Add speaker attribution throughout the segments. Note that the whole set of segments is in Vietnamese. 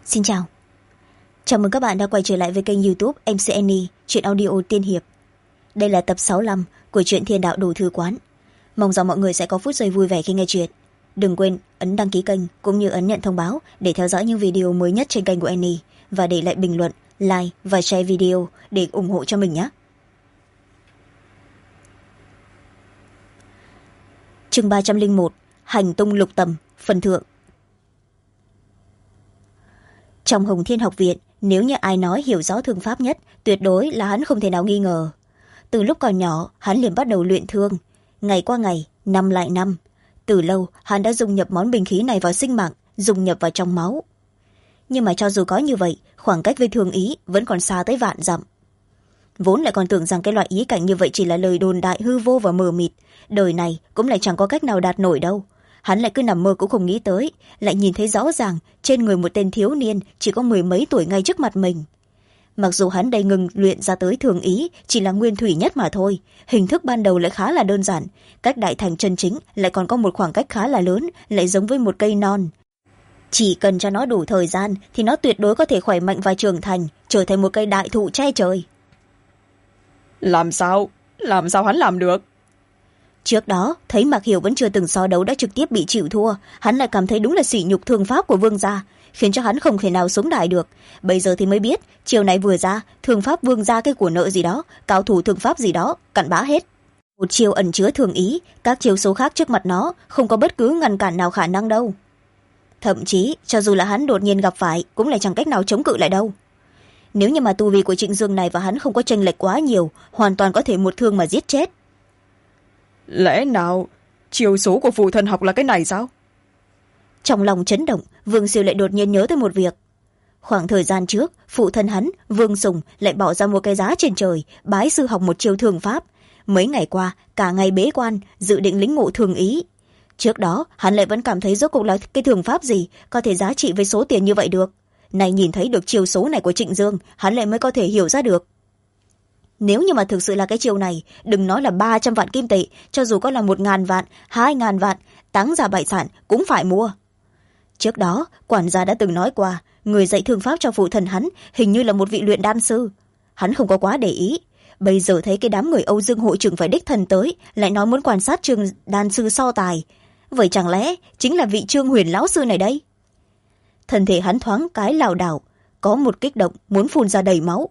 Speaker 1: Xin chào. Chào mừng các bạn đã quay trở lại với kênh YouTube MC Annie, truyện audio tiên hiệp. Đây là tập 65 của truyện Thiên Đạo Đồ Thư Quán. Mong rằng mọi người sẽ có phút giây vui vẻ khi nghe chuyện. Đừng quên ấn đăng ký kênh cũng như ấn nhận thông báo để theo dõi những video mới nhất trên kênh của Annie và để lại bình luận, like và share video để ủng hộ cho mình nhé. Chương 301, Hành tung lục tầm, phần thượng. Trong Hồng Thiên Học Viện, nếu như ai nói hiểu rõ thương pháp nhất, tuyệt đối là hắn không thể nào nghi ngờ. Từ lúc còn nhỏ, hắn liền bắt đầu luyện thương. Ngày qua ngày, năm lại năm. Từ lâu, hắn đã dung nhập món binh khí này vào sinh mạng, dung nhập vào trong máu. Nhưng mà cho dù có như vậy, khoảng cách với thương ý vẫn còn xa tới vạn dặm. Vốn lại còn tưởng rằng cái loại ý cảnh như vậy chỉ là lời đồn đại hư vô và mờ mịt. Đời này cũng lại chẳng có cách nào đạt nổi đâu. Hắn lại cứ nằm mơ cũng không nghĩ tới, lại nhìn thấy rõ ràng trên người một tên thiếu niên chỉ có mười mấy tuổi ngay trước mặt mình. Mặc dù hắn đây ngừng luyện ra tới thường ý chỉ là nguyên thủy nhất mà thôi, hình thức ban đầu lại khá là đơn giản, cách đại thành chân chính lại còn có một khoảng cách khá là lớn, lại giống với một cây non. Chỉ cần cho nó đủ thời gian thì nó tuyệt đối có thể khỏe mạnh và trưởng thành, trở thành một cây đại thụ che trời.
Speaker 2: Làm sao hắn làm được?
Speaker 1: Trước đó thấy Mạc Hiểu vẫn chưa từng so đấu đã trực tiếp bị chịu thua, hắn lại cảm thấy đúng là sỉ nhục thương pháp của vương gia, khiến cho hắn không thể nào sống đại được. Bây giờ thì mới biết chiều này vừa ra, thương pháp vương gia cái của nợ gì đó, cao thủ thương pháp gì đó cặn bã hết. Một chiều ẩn chứa thường ý, các chiều số khác trước mặt nó không có bất cứ ngăn cản nào khả năng đâu. Thậm chí cho dù là hắn đột nhiên gặp phải cũng lại chẳng cách nào chống cự lại đâu. Nếu như mà tu vi của Trịnh Dương này và hắn không có chênh lệch quá nhiều, hoàn toàn có thể một thương mà giết chết.
Speaker 2: Lẽ nào chiều số của phụ thân học là cái này sao?
Speaker 1: Trong lòng chấn động, Vương Siêu lại đột nhiên nhớ tới một việc. Khoảng thời gian trước, phụ thân hắn Vương Sùng lại bỏ ra một cái giá trên trời bái sư học một chiêu thường pháp. Mấy ngày qua cả ngày bế quan, dự định lĩnh ngộ thường ý. Trước đó hắn lại vẫn cảm thấy rốt cuộc là cái thường pháp gì có thể giá trị với số tiền như vậy được. Này nhìn thấy được chiều số này của Trịnh Dương, hắn lại mới có thể hiểu ra được. Nếu như mà thực sự là cái chiều này, đừng nói là 300 vạn kim tệ, cho dù có là 1.000 vạn, 2.000 vạn, táng ra bại sản cũng phải mua. Trước đó quản gia đã từng nói qua, người dạy thương pháp cho phụ thân hắn hình như là một vị luyện đan sư. Hắn không có quá để ý. Bây giờ thấy cái đám người Âu Dương hội trưởng phải đích thân tới, lại nói muốn quan sát Trương đan sư so tài. Vậy chẳng lẽ chính là vị Trương Huyền lão sư này đây? Thân thể hắn thoáng cái lảo đảo, có một kích động muốn phun ra đầy máu.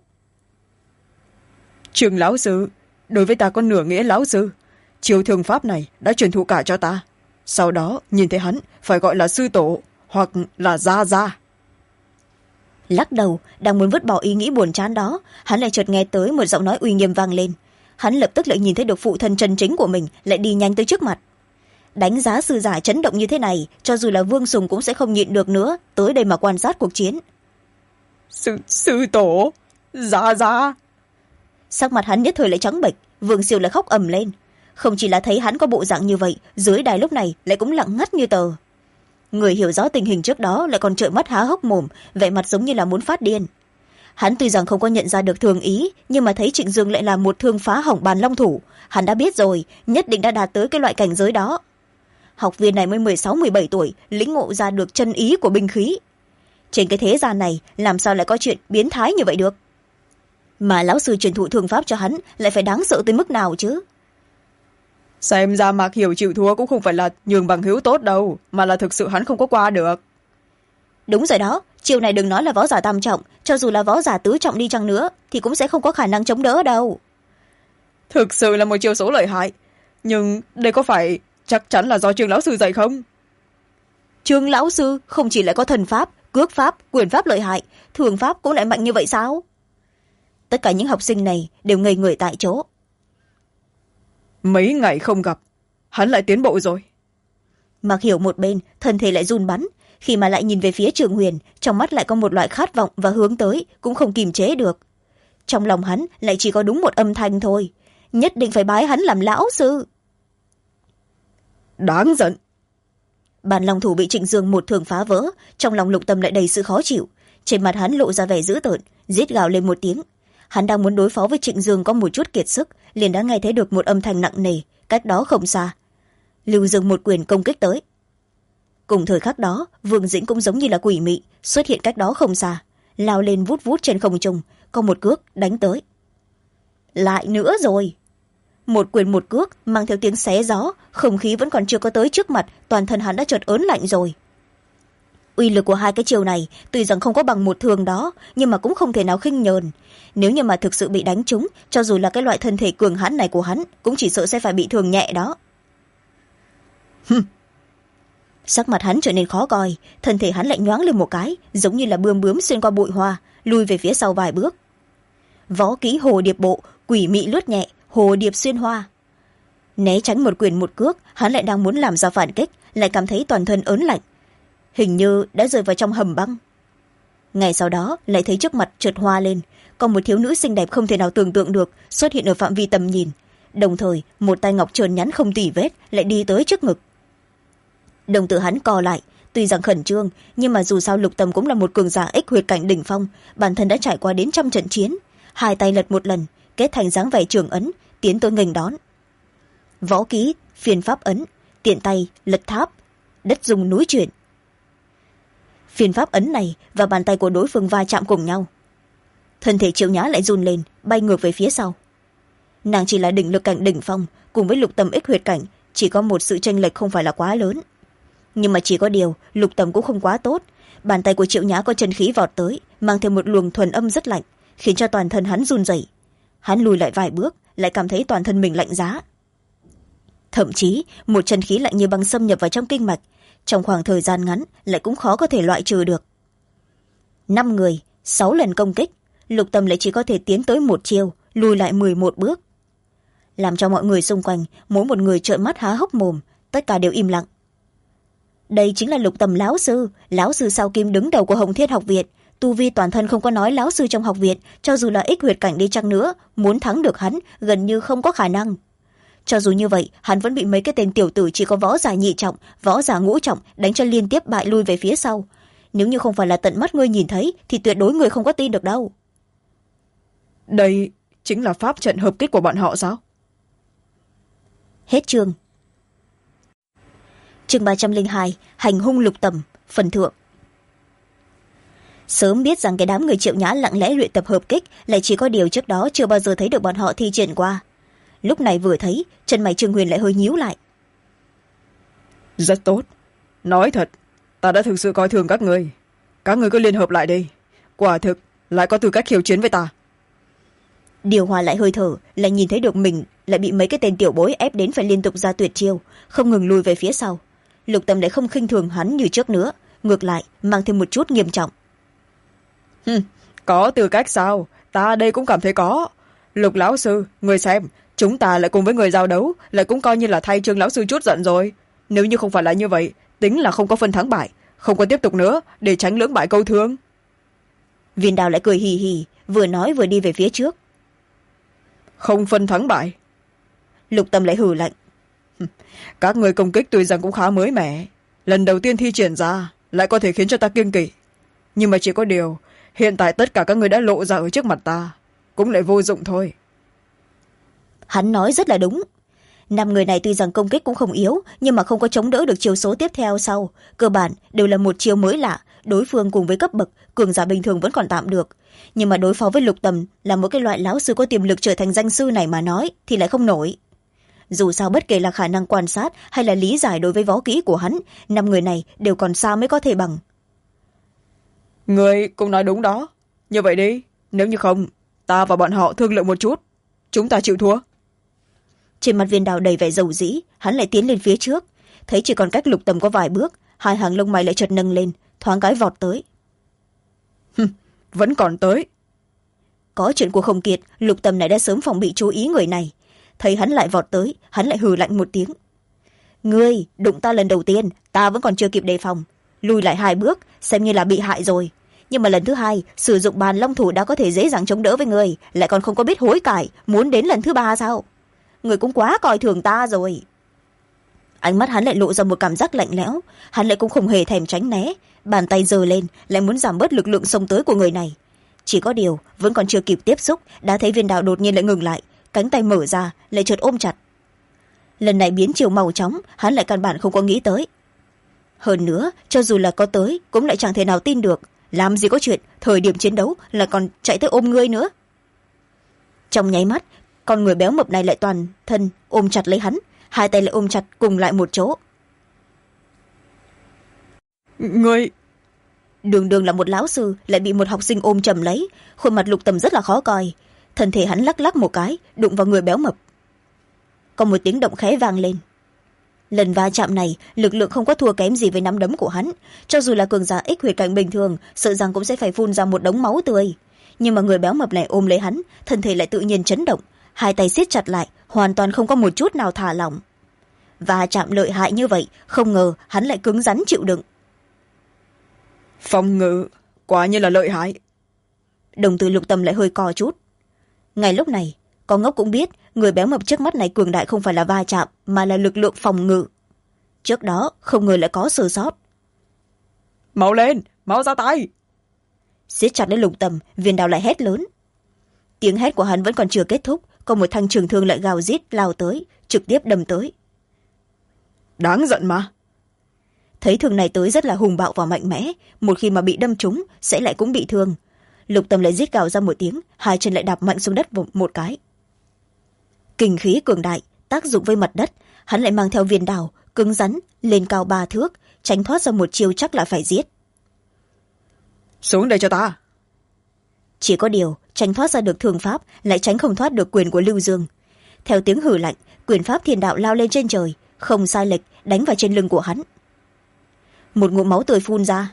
Speaker 2: Trương lão sư, đối với ta có nửa nghĩa lão sư. Chiêu thương pháp này đã truyền thụ cả cho ta. Sau đó nhìn thấy hắn phải gọi là sư tổ hoặc là gia gia.
Speaker 1: Lắc đầu, đang muốn vứt bỏ ý nghĩ buồn chán đó, hắn lại chợt nghe tới một giọng nói uy nghiêm vang lên. Hắn lập tức lại nhìn thấy được phụ thân chân chính của mình lại đi nhanh tới trước mặt. Đánh giá sư giả chấn động như thế này, cho dù là Vương Sùng cũng sẽ không nhịn được nữa, tới đây mà quan sát cuộc chiến.
Speaker 2: Sư tổ, gia gia.
Speaker 1: Sắc mặt hắn nhất thời lại trắng bệch, Vương Siêu lại khóc ầm lên. Không chỉ là thấy hắn có bộ dạng như vậy, dưới đài lúc này lại cũng lặng ngắt như tờ. Người hiểu rõ tình hình trước đó lại còn trợn mắt há hốc mồm, vẻ mặt giống như là muốn phát điên. Hắn tuy rằng không có nhận ra được thường ý, nhưng mà thấy Trịnh Dương lại là một thương phá hỏng bàn long thủ, hắn đã biết rồi, nhất định đã đạt tới cái loại cảnh giới đó. Học viên này mới 16-17 tuổi, lĩnh ngộ ra được chân ý của binh khí. Trên cái thế gian này làm sao lại có chuyện biến thái như vậy được? Mà lão sư truyền thụ thương pháp cho hắn lại phải đáng sợ tới mức nào chứ?
Speaker 2: Xem ra Mạc Hiểu chịu thua cũng không phải là nhường bằng hữu tốt đâu, mà là thực sự hắn không có qua được.
Speaker 1: Đúng rồi đó, chiều này đừng nói là võ giả tam trọng, cho dù là võ giả tứ trọng đi chăng nữa thì cũng sẽ không có khả năng chống đỡ đâu.
Speaker 2: Thực sự là một chiêu số lợi hại, nhưng đây có phải chắc chắn là do Trương lão sư dạy không?
Speaker 1: Trương lão sư không chỉ lại có thần pháp, cước pháp, quyền pháp lợi hại, thường pháp cũng lại mạnh như vậy sao? Tất cả những học sinh này đều ngây người tại chỗ.
Speaker 2: Mấy ngày không gặp, hắn lại tiến bộ rồi.
Speaker 1: Mạc Hiểu một bên, thân thể lại run bắn, khi mà lại nhìn về phía Trường Huyền, trong mắt lại có một loại khát vọng và hướng tới, cũng không kìm chế được. Trong lòng hắn lại chỉ có đúng một âm thanh thôi, nhất định phải bái hắn làm lão sư.
Speaker 2: Đáng giận.
Speaker 1: Bàn long thủ bị Trịnh Dương một thường phá vỡ, trong lòng Lục Tâm lại đầy sự khó chịu, trên mặt hắn lộ ra vẻ dữ tợn, rít gào lên một tiếng. Hắn đang muốn đối phó với Trịnh Dương có một chút kiệt sức, liền đã nghe thấy được một âm thanh nặng nề cách đó không xa. Lưu Dương một quyền công kích tới. cùng thời khắc đó Vương Dĩnh cũng giống như là quỷ mị xuất hiện cách đó không xa, lao lên vút vút trên không trung, có một cước đánh tới. Lại nữa rồi. Một quyền một cước mang theo tiếng xé gió, không khí vẫn còn chưa có tới trước mặt, toàn thân hắn đã chợt ớn lạnh rồi. Uy lực của hai cái chiều này tuy rằng không có bằng một thường đó, nhưng mà cũng không thể nào khinh nhờn. Nếu như mà thực sự bị đánh trúng, cho dù là cái loại thân thể cường hãn này của hắn cũng chỉ sợ sẽ phải bị thương nhẹ đó. Sắc mặt hắn trở nên khó coi, thân thể hắn lại nhoáng lên một cái, giống như là bươm bướm xuyên qua bụi hoa, lùi về phía sau vài bước. Võ kỹ hồ điệp bộ, quỷ mị lướt nhẹ, hồ điệp xuyên hoa. Né tránh một quyền một cước, hắn lại đang muốn làm ra phản kích, lại cảm thấy toàn thân ớn lạnh, hình như đã rơi vào trong hầm băng. Ngay sau đó lại thấy trước mặt chợt hoa lên, còn một thiếu nữ xinh đẹp không thể nào tưởng tượng được xuất hiện ở phạm vi tầm nhìn, đồng thời một tay ngọc trơn nhắn không tỉ vết lại đi tới trước ngực. Đồng tử hắn co lại, tuy rằng khẩn trương, nhưng mà dù sao Lục Tầm cũng là một cường giả ích huyệt cảnh đỉnh phong, bản thân đã trải qua đến 100 trận chiến, hai tay lật một lần kết thành dáng vẻ trường ấn tiến tới nghênh đón. Võ kỹ phiên pháp ấn, tiện tay lật tháp, đất rung núi chuyển. Phiên pháp ấn này và bàn tay của đối phương va chạm cùng nhau, thân thể Triệu Nhã lại run lên, bay ngược về phía sau. Nàng chỉ là đỉnh lực cảnh đỉnh phong, cùng với Lục Tầm ích huyệt cảnh chỉ có một sự chênh lệch không phải là quá lớn. Nhưng mà chỉ có điều Lục Tầm cũng không quá tốt, bàn tay của Triệu Nhã có chân khí vọt tới, mang theo một luồng thuần âm rất lạnh, khiến cho toàn thân hắn run rẩy. Hắn lùi lại vài bước, lại cảm thấy toàn thân mình lạnh giá. Thậm chí một chân khí lạnh như băng xâm nhập vào trong kinh mạch, trong khoảng thời gian ngắn lại cũng khó có thể loại trừ được. 5 người 6 lần công kích, Lục Tầm lại chỉ có thể tiến tới một chiêu, lùi lại 11 bước, làm cho mọi người xung quanh mỗi một người trợn mắt há hốc mồm, tất cả đều im lặng. Đây chính là Lục Tầm lão sư sao kim đứng đầu của Hồng Thiên học viện, tu vi toàn thân không có nói lão sư trong học viện, cho dù là ích huyệt cảnh đi chăng nữa, muốn thắng được hắn gần như không có khả năng. Cho dù như vậy, hắn vẫn bị mấy cái tên tiểu tử chỉ có võ giả nhị trọng, võ giả ngũ trọng đánh cho liên tiếp bại lui về phía sau. Nếu như không phải là tận mắt ngươi nhìn thấy thì tuyệt đối người không có tin được đâu.
Speaker 2: Đây chính là pháp trận hợp kích của bọn họ sao?
Speaker 1: Hết chương. Chương 302, hành hung Lục Tầm, phần thượng. Sớm biết rằng cái đám người Triệu Nhã lặng lẽ luyện tập hợp kích, lại chỉ có điều trước đó chưa bao giờ thấy được bọn họ thi triển qua. Lúc này vừa thấy, chân mày Trương Huyền lại hơi nhíu lại.
Speaker 2: Rất tốt. Nói thật, ta đã thực sự coi thường các người cứ liên hợp lại đi, quả thực lại có tư cách khiêu chiến với ta.
Speaker 1: Điều hòa lại hơi thở, lại nhìn thấy được mình lại bị mấy cái tên tiểu bối ép đến phải liên tục ra tuyệt chiêu, không ngừng lùi về phía sau. Lục Tầm lại không khinh thường hắn như trước nữa, ngược lại mang thêm một chút nghiêm trọng.
Speaker 2: Có tư cách sao? Ta đây cũng cảm thấy có. Lục lão sư, người xem, chúng ta lại cùng với người giao đấu, lại cũng coi như là thay Trương lão sư chút giận rồi. Nếu như không phải là như vậy, tính là không có phân thắng bại, không có tiếp tục nữa, để tránh lưỡng bại câu thương.
Speaker 1: Viên Đào lại cười hì hì, vừa nói vừa đi về phía trước.
Speaker 2: Không phân thắng bại?
Speaker 1: Lục Tầm lại hừ lạnh.
Speaker 2: Các người công kích tuy rằng cũng khá mới mẻ, lần đầu tiên thi triển ra lại có thể khiến cho ta kiêng kỵ, nhưng mà chỉ có điều hiện tại tất cả các người đã lộ ra ở trước mặt ta, cũng lại vô dụng thôi.
Speaker 1: Hắn nói rất là đúng. 5 người này tuy rằng công kích cũng không yếu, nhưng mà không có chống đỡ được chiêu số tiếp theo sau, cơ bản đều là một chiêu mới lạ. Đối phương cùng với cấp bậc cường giả bình thường vẫn còn tạm được, nhưng mà đối phó với Lục Tầm là một cái loại lão sư có tiềm lực trở thành danh sư này mà nói thì lại không nổi. Dù sao bất kể là khả năng quan sát hay là lý giải đối với võ kỹ của hắn, 5 người này đều còn xa mới có thể bằng.
Speaker 2: Người cũng nói đúng đó. Như vậy đi, nếu như không, ta và bọn họ thương lượng một chút, chúng ta chịu thua.
Speaker 1: Trên mặt Viên Đào đầy vẻ dầu dĩ, hắn lại tiến lên phía trước, thấy chỉ còn cách Lục Tầm có vài bước, hai hàng lông mày lại chợt nâng lên, thoáng cái vọt tới.
Speaker 2: Vẫn còn tới.
Speaker 1: Có chuyện của Không Kiệt, Lục Tầm này đã sớm phòng bị chú ý người này, thấy hắn lại vọt tới, hắn lại hừ lạnh một tiếng. Ngươi đụng ta lần đầu tiên, ta vẫn còn chưa kịp đề phòng, lùi lại 2 bước xem như là bị hại rồi, nhưng mà lần thứ 2 sử dụng bàn long thủ đã có thể dễ dàng chống đỡ với ngươi, lại còn không có biết hối cải, muốn đến lần thứ 3 sao? Ngươi cũng quá coi thường ta rồi. Ánh mắt hắn lại lộ ra một cảm giác lạnh lẽo, hắn lại cũng không hề thèm tránh né, bàn tay giơ lên lại muốn giảm bớt lực lượng xông tới của người này. Chỉ có điều vẫn còn chưa kịp tiếp xúc, đã thấy Viên Đào đột nhiên lại ngừng lại, cánh tay mở ra lại chợt ôm chặt. Lần này biến chiều màu chóng, hắn lại căn bản không có nghĩ tới. hơn nữa cho dù là có tới cũng lại chẳng thể nào tin được, làm gì có chuyện thời điểm chiến đấu là còn chạy tới ôm ngươi nữa. Trong nháy mắt, con người béo mập này lại toàn thân ôm chặt lấy hắn, hai tay lại ôm chặt cùng lại một chỗ.
Speaker 2: Ngươi...
Speaker 1: Đường đường là một lão sư lại bị một học sinh ôm chầm lấy, khuôn mặt Lục Tầm rất là khó coi, thân thể hắn lắc lắc một cái đụng vào người béo mập. Có một tiếng động khẽ vang lên. Lần va chạm này lực lượng không có thua kém gì với nắm đấm của hắn, cho dù là cường giả ích huyệt cảnh bình thường sợ rằng cũng sẽ phải phun ra một đống máu tươi, nhưng mà người béo mập này ôm lấy hắn, thân thể lại tự nhiên chấn động, hai tay siết chặt lại, hoàn toàn không có một chút nào thả lỏng. Va chạm lợi hại như vậy, không ngờ hắn lại cứng rắn chịu đựng.
Speaker 2: Phòng ngự quả nhiên là lợi hại.
Speaker 1: Đồng tử Lục Tầm lại hơi co chút. Ngay lúc này con ngốc cũng biết người béo mập trước mắt này cường đại không phải là va chạm mà là lực lượng phòng ngự. Trước đó không ngờ lại có sơ sót.
Speaker 2: Mau lên, mau ra tay.
Speaker 1: Siết chặt lấy Lục Tầm, Viên Đào lại hét lớn. Tiếng hét của hắn vẫn còn chưa kết thúc, có một thanh trường thương lại gào rít lao tới, trực tiếp đâm tới.
Speaker 2: Đáng giận mà.
Speaker 1: Thấy thương này tới rất là hùng bạo và mạnh mẽ, một khi mà bị đâm trúng sẽ lại cũng bị thương. Lục Tầm lại rít gào ra một tiếng, hai chân lại đạp mạnh xuống đất một cái. Kinh khí cường đại tác dụng với mặt đất, hắn lại mang theo Viên Đào cứng rắn lên cao 3 thước, tránh thoát ra một chiêu chắc là phải giết.
Speaker 2: Xuống đây cho ta.
Speaker 1: Chỉ có điều tránh thoát ra được thương pháp, lại tránh không thoát được quyền của Lưu Dương. Theo tiếng hử lạnh, quyền pháp thiên đạo lao lên trên trời, không sai lệch đánh vào trên lưng của hắn. Một ngụm máu tươi phun ra.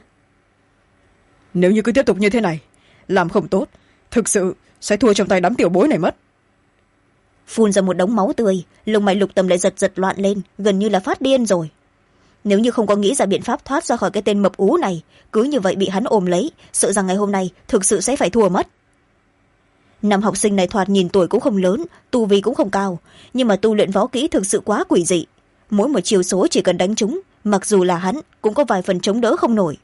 Speaker 2: Nếu như cứ tiếp tục như thế này, làm không tốt, thực sự sẽ thua trong tay đám tiểu bối này mất.
Speaker 1: Phun ra một đống máu tươi, lông mày Lục Tầm lại giật giật loạn lên, gần như là phát điên rồi. Nếu như không có nghĩ ra biện pháp thoát ra khỏi cái tên mập ú này, cứ như vậy bị hắn ôm lấy, sợ rằng ngày hôm nay thực sự sẽ phải thua mất. Năm học sinh này thoạt nhìn tuổi cũng không lớn, tu vi cũng không cao, nhưng mà tu luyện võ kỹ thực sự quá quỷ dị. Mỗi một chiêu số chỉ cần đánh trúng, mặc dù là hắn cũng có vài phần chống đỡ không nổi.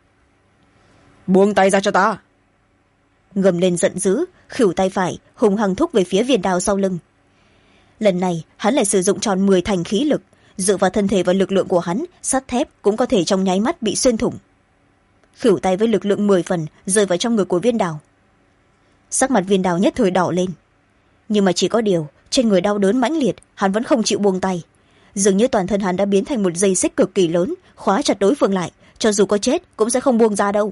Speaker 2: Buông tay ra cho ta.
Speaker 1: Gầm lên giận dữ, khỉu tay phải hùng hăng thúc về phía Viên Đào sau lưng. Lần này hắn lại sử dụng tròn 10 thành khí lực, dựa vào thân thể và lực lượng của hắn, sắt thép cũng có thể trong nháy mắt bị xuyên thủng. Khỉu tay với lực lượng 10 phần rơi vào trong ngực của Viên Đào. Sắc mặt Viên Đào nhất thời đỏ lên, nhưng mà chỉ có điều trên người đau đớn mãnh liệt, hắn vẫn không chịu buông tay. Dường như toàn thân hắn đã biến thành một dây xích cực kỳ lớn, khóa chặt đối phương lại, cho dù có chết cũng sẽ không buông ra đâu.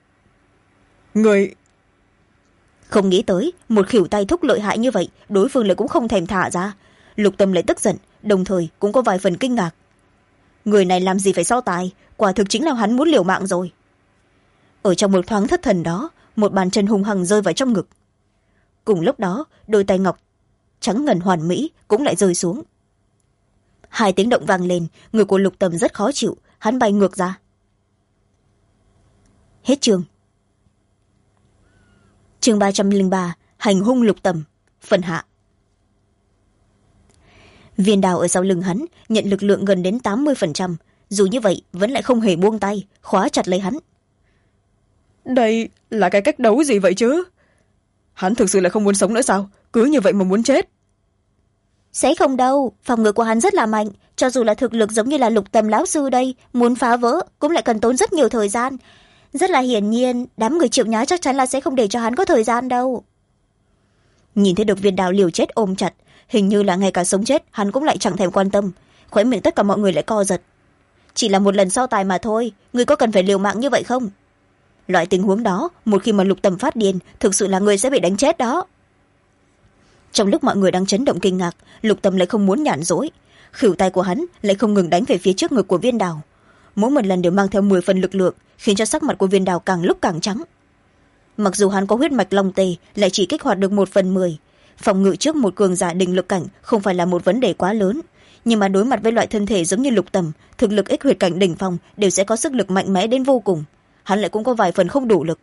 Speaker 2: Người...
Speaker 1: Không nghĩ tới một khỉu tay thúc lợi hại như vậy, đối phương lại cũng không thèm thả ra. Lục Tâm lại tức giận, đồng thời cũng có vài phần kinh ngạc. Người này làm gì phải so tài, quả thực chính là hắn muốn liều mạng rồi. Ở trong một thoáng thất thần đó, một bàn chân hung hăng rơi vào trong ngực. Cùng lúc đó, đôi tay ngọc trắng ngần hoàn mỹ cũng lại rơi xuống. Hai tiếng động vang lên, người của Lục Tâm rất khó chịu, hắn bay ngược ra. Hết chương. Chương 303, hành hung Lục Tâm, phần hạ. Viên Đào ở sau lưng hắn nhận lực lượng gần đến 80%, dù như vậy vẫn lại không hề buông tay, khóa chặt lấy hắn.
Speaker 2: Đây là cái cách đấu gì vậy chứ? Hắn thực sự là không muốn sống nữa sao? Cứ như vậy mà muốn chết?
Speaker 1: Sẽ không đâu, phòng ngự của hắn rất là mạnh, cho dù là thực lực giống như là Lục Tâm lão sư đây, muốn phá vỡ cũng lại cần tốn rất nhiều thời gian. Rất là hiển nhiên, đám người chịu nhá chắc chắn là sẽ không để cho hắn có thời gian đâu. Nhìn thấy được Viên Đào liều chết ôm chặt, hình như là ngay cả sống chết hắn cũng lại chẳng thèm quan tâm, khóe miệng tất cả mọi người lại co giật. Chỉ là một lần so tài mà thôi, người có cần phải liều mạng như vậy không? Loại tình huống đó, một khi mà Lục Tâm phát điên, thực sự là người sẽ bị đánh chết đó. Trong lúc mọi người đang chấn động kinh ngạc, Lục Tâm lại không muốn nhàn rỗi, khỉu tay của hắn lại không ngừng đánh về phía trước ngực của Viên Đào. Mỗi một lần đều mang theo 10 phần lực lượng, khiến cho sắc mặt của Viên Đào càng lúc càng trắng. Mặc dù hắn có huyết mạch long tê, lại chỉ kích hoạt được 1/10, phòng ngự trước một cường giả đỉnh lực cảnh không phải là một vấn đề quá lớn, nhưng mà đối mặt với loại thân thể giống như Lục Tâm, thực lực ích huyệt cảnh đỉnh phong đều sẽ có sức lực mạnh mẽ đến vô cùng, hắn lại cũng có vài phần không đủ lực.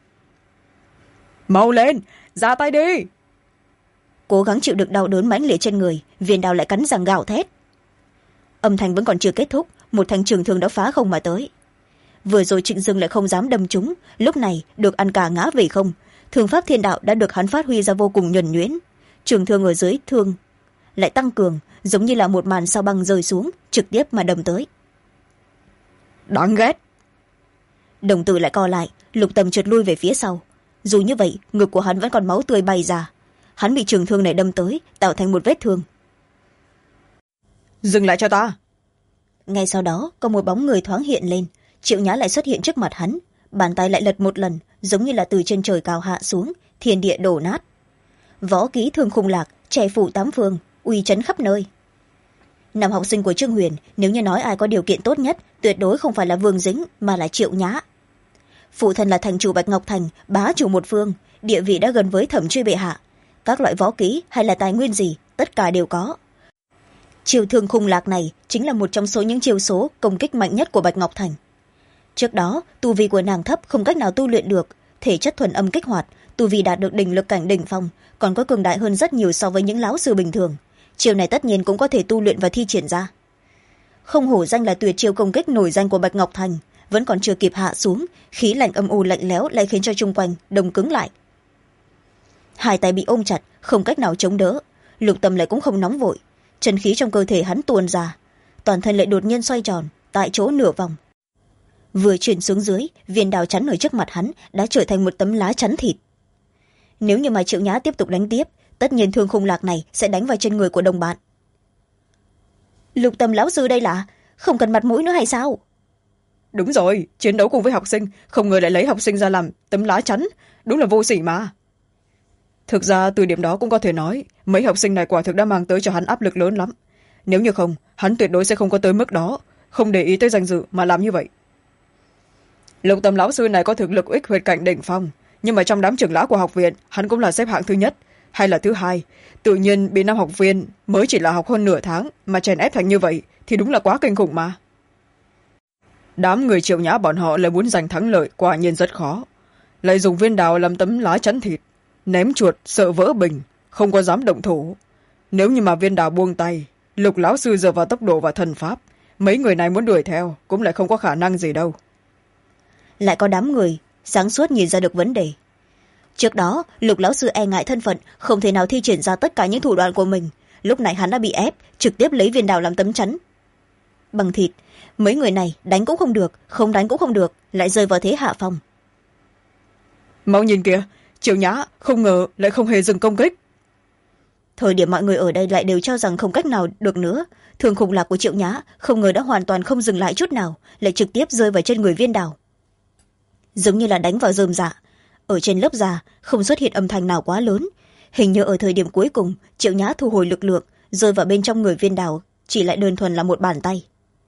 Speaker 2: Mau lên, ra tay đi.
Speaker 1: Cố gắng chịu được đau đớn mãnh liệt trên người, Viên Đào lại cắn răng gào thét. Âm thanh vẫn còn chưa kết thúc, một thanh trường thương đã phá không mà tới. Vừa rồi Trịnh Dương lại không dám đâm trúng, lúc này được ăn cả ngã về không, thương pháp thiên đạo đã được hắn phát huy ra vô cùng nhuần nhuyễn. Trường thương ở dưới thương lại tăng cường, giống như là một màn sao băng rơi xuống, trực tiếp mà đâm tới.
Speaker 2: đáng ghét.
Speaker 1: Đồng tử lại co lại, Lục Tâm trượt lui về phía sau. Dù như vậy, ngực của hắn vẫn còn máu tươi bay ra. Hắn bị trường thương này đâm tới, tạo thành một vết thương.
Speaker 2: Dừng lại cho ta.
Speaker 1: Ngay sau đó có một bóng người thoáng hiện lên. Triệu Nhã lại xuất hiện trước mặt hắn, bàn tay lại lật một lần, giống như là từ trên trời cao hạ xuống, thiên địa đổ nát. Võ kỹ Thương Khung Lạc che phủ tám phương, uy chấn khắp nơi. Năm học sinh của Trương Huyền, nếu như nói ai có điều kiện tốt nhất, tuyệt đối không phải là Vương Dĩnh mà là Triệu Nhã. Phụ thân là thành chủ Bạch Ngọc Thành, bá chủ một phương, địa vị đã gần với Thẩm Truy bệ hạ. Các loại võ kỹ hay là tài nguyên gì, tất cả đều có. Chiêu Thương Khung Lạc này chính là một trong số những chiêu số công kích mạnh nhất của Bạch Ngọc Thành. Trước đó, tu vi của nàng thấp không cách nào tu luyện được, thể chất thuần âm kích hoạt, tu vi đạt được đỉnh lực cảnh đỉnh phong, còn có cường đại hơn rất nhiều so với những lão sư bình thường. Chiêu này tất nhiên cũng có thể tu luyện và thi triển ra. Không hổ danh là tuyệt chiêu công kích nổi danh của Bạch Ngọc Thành, vẫn còn chưa kịp hạ xuống, khí lạnh âm u lạnh lẽo lại khiến cho chung quanh đông cứng lại. Hai tay bị ôm chặt, không cách nào chống đỡ. Lục Tâm lại cũng không nóng vội, chân khí trong cơ thể hắn tuôn ra, toàn thân lại đột nhiên xoay tròn tại chỗ nửa vòng. Vừa chuyển xuống dưới, viên đao chắn ở trước mặt hắn đã trở thành một tấm lá chắn thịt. Nếu như mà Triệu Nhã tiếp tục đánh tiếp, tất nhiên Thương Khung Lạc này sẽ đánh vào trên người của đồng bạn. Lục Tâm lão sư đây là không cần mặt mũi nữa hay sao?
Speaker 2: Đúng rồi, chiến đấu cùng với học sinh, không ngờ lại lấy học sinh ra làm tấm lá chắn, đúng là vô sỉ mà. Thực ra từ điểm đó cũng có thể nói, mấy học sinh này quả thực đã mang tới cho hắn áp lực lớn lắm. Nếu như không, hắn tuyệt đối sẽ không có tới mức đó, không để ý tới danh dự mà làm như vậy. Lục Tâm lão sư này có thực lực ích huyệt cảnh đỉnh phong, nhưng mà trong đám trưởng lão của học viện, hắn cũng là xếp hạng thứ nhất hay là thứ hai. Tự nhiên bị năm học viên mới chỉ là học hơn nửa tháng mà chèn ép thành như vậy thì đúng là quá kinh khủng mà. Đám người Triệu Nhã bọn họ lại muốn giành thắng lợi quả nhiên rất khó, lại dùng viên đào làm tấm lá chắn thịt, ném chuột sợ vỡ bình, không có dám động thủ. Nếu như mà viên đào buông tay, Lục lão sư dựa vào tốc độ và thần pháp, mấy người này muốn đuổi theo cũng lại không có khả năng gì đâu.
Speaker 1: Lại có đám người sáng suốt nhìn ra được vấn đề. Trước đó, Lục lão sư e ngại thân phận, không thể nào thi triển ra tất cả những thủ đoạn của mình. Lúc này hắn đã bị ép, trực tiếp lấy viên đào làm tấm chắn. Bằng thịt, mấy người này đánh cũng không được, không đánh cũng không được, lại rơi vào thế hạ phong.
Speaker 2: Mau nhìn kìa, Triệu Nhã không ngờ lại không hề dừng công kích.
Speaker 1: Thời điểm mọi người ở đây lại đều cho rằng không cách nào được nữa. Thương Khung Lạc của Triệu Nhã không ngờ đã hoàn toàn không dừng lại chút nào, lại trực tiếp rơi vào trên người viên đào. Giống như là đánh vào rơm rạ, ở trên lớp da không xuất hiện âm thanh nào quá lớn. Hình như ở thời điểm cuối cùng, Triệu Nhã thu hồi lực lượng, rơi vào bên trong người viên đào, chỉ lại đơn thuần là một bàn tay.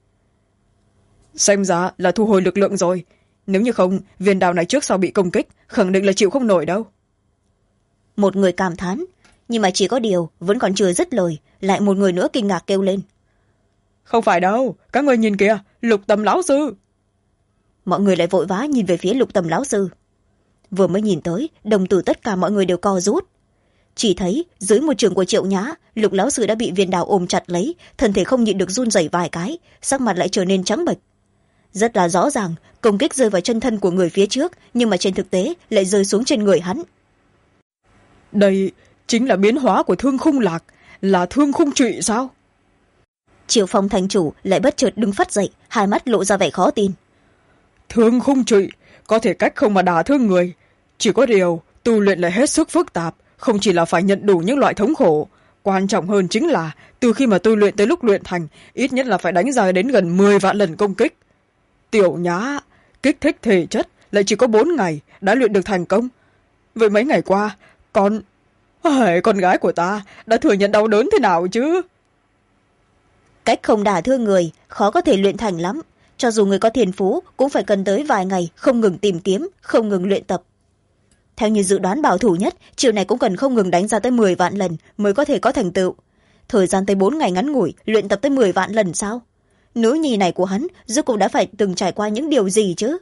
Speaker 2: Xem ra là thu hồi lực lượng rồi, nếu như không, viên đào này trước sau bị công kích, khẳng định là chịu không nổi đâu.
Speaker 1: Một người cảm thán, nhưng mà chỉ có điều vẫn còn chưa dứt lời, lại một người nữa kinh ngạc kêu lên.
Speaker 2: Không phải đâu, các người nhìn kìa, Lục Tâm lão sư.
Speaker 1: Mọi người lại vội vã nhìn về phía Lục Tâm lão sư. Vừa mới nhìn tới, đồng tử tất cả mọi người đều co rút. Chỉ thấy dưới một trường của Triệu Nhã, Lục lão sư đã bị viên đào ôm chặt lấy, thân thể không nhịn được run rẩy vài cái, sắc mặt lại trở nên trắng bệch. Rất là rõ ràng, công kích rơi vào chân thân của người phía trước, nhưng mà trên thực tế lại rơi xuống trên người hắn.
Speaker 2: Đây chính là biến hóa của Thương Khung Lạc, là Thương Khung Trụy sao?
Speaker 1: Triệu Phong thành chủ lại bất chợt đứng phắt dậy, hai mắt lộ ra vẻ khó tin.
Speaker 2: Thương Khung Trụy có thể cách không mà đả thương người, chỉ có điều tu luyện lại hết sức phức tạp, không chỉ là phải nhận đủ những loại thống khổ, quan trọng hơn chính là từ khi mà tu luyện tới lúc luyện thành, ít nhất là phải đánh ra đến gần 10 vạn lần công kích. Tiểu Nhã kích thích thể chất lại chỉ có 4 ngày đã luyện được thành công. Vậy mấy ngày qua con gái của ta đã thừa nhận đau đớn thế nào chứ?
Speaker 1: Cách không đả thương người khó có thể luyện thành lắm, cho dù người có thiên phú cũng phải cần tới vài ngày không ngừng tìm kiếm, không ngừng luyện tập. Theo như dự đoán bảo thủ nhất, chiều này cũng cần không ngừng đánh ra tới 10 vạn lần mới có thể có thành tựu. Thời gian tới 4 ngày ngắn ngủi, luyện tập tới 10 vạn lần sao? Nữ nhi này của hắn rốt cuộc đã phải từng trải qua những điều gì chứ?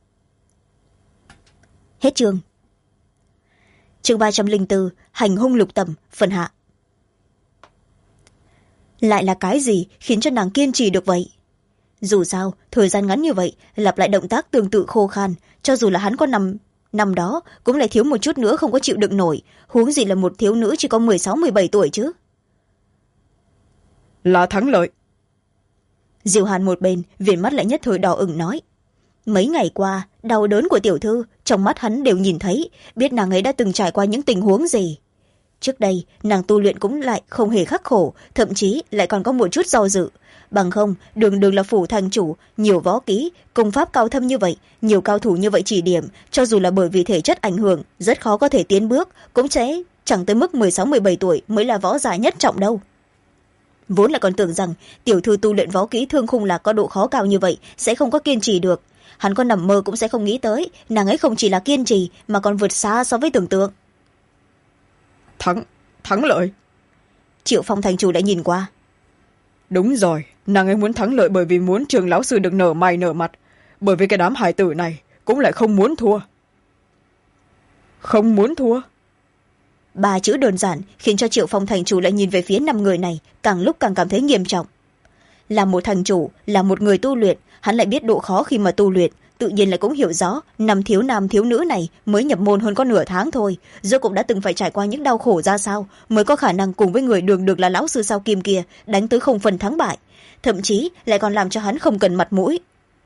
Speaker 1: Hết chương. Chương 304, Hành hung Lục Tầm, phần hạ. Lại là cái gì khiến cho nàng kiên trì được vậy? Dù sao, thời gian ngắn như vậy, lặp lại động tác tương tự khô khan, cho dù là hắn có năm đó, cũng lại thiếu một chút nữa không có chịu đựng nổi, huống gì là một thiếu nữ chỉ có 16-17 tuổi chứ.
Speaker 2: Là thắng lợi.
Speaker 1: Diệu Hàn một bên viền mắt lại nhất thời đỏ ửng nói, mấy ngày qua đau đớn của tiểu thư trong mắt hắn đều nhìn thấy, biết nàng ấy đã từng trải qua những tình huống gì. Trước đây nàng tu luyện cũng lại không hề khắc khổ, thậm chí lại còn có một chút do dự. Bằng không đường đường là phủ thành chủ, nhiều võ kỹ công pháp cao thâm như vậy, nhiều cao thủ như vậy chỉ điểm, cho dù là bởi vì thể chất ảnh hưởng rất khó có thể tiến bước, cũng sẽ chẳng tới mức 16-17 tuổi mới là võ giả nhất trọng đâu. Vốn là còn tưởng rằng tiểu thư tu luyện võ kỹ Thương Khung Lạc có độ khó cao như vậy sẽ không có kiên trì được. Hắn có nằm mơ cũng sẽ không nghĩ tới nàng ấy không chỉ là kiên trì mà còn vượt xa so với tưởng tượng.
Speaker 2: Thắng lợi.
Speaker 1: Triệu Phong thành chủ đã nhìn qua.
Speaker 2: Đúng rồi, nàng ấy muốn thắng lợi bởi vì muốn Trường lão sư được nở mày nở mặt, bởi vì cái đám hài tử này cũng lại không muốn thua. Không muốn thua.
Speaker 1: 3 chữ đơn giản khiến cho Triệu Phong thành chủ lại nhìn về phía 5 người này, càng lúc càng cảm thấy nghiêm trọng. Là một thành chủ, là một người tu luyện, hắn lại biết độ khó khi mà tu luyện, tự nhiên lại cũng hiểu rõ 5 thiếu nam thiếu nữ này mới nhập môn hơn có nửa tháng thôi, rốt cũng đã từng phải trải qua những đau khổ ra sao mới có khả năng cùng với người đường được là lão sư sao kim kia đánh tới không phần thắng bại, thậm chí lại còn làm cho hắn không cần mặt mũi.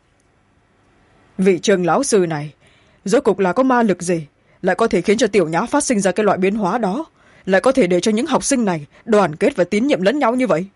Speaker 2: Vị Trường lão sư này rốt cục là có ma lực gì lại có thể khiến cho tiểu nhã phát sinh ra cái loại biến hóa đó, lại có thể để cho những học sinh này đoàn kết và tín nhiệm lẫn nhau như vậy?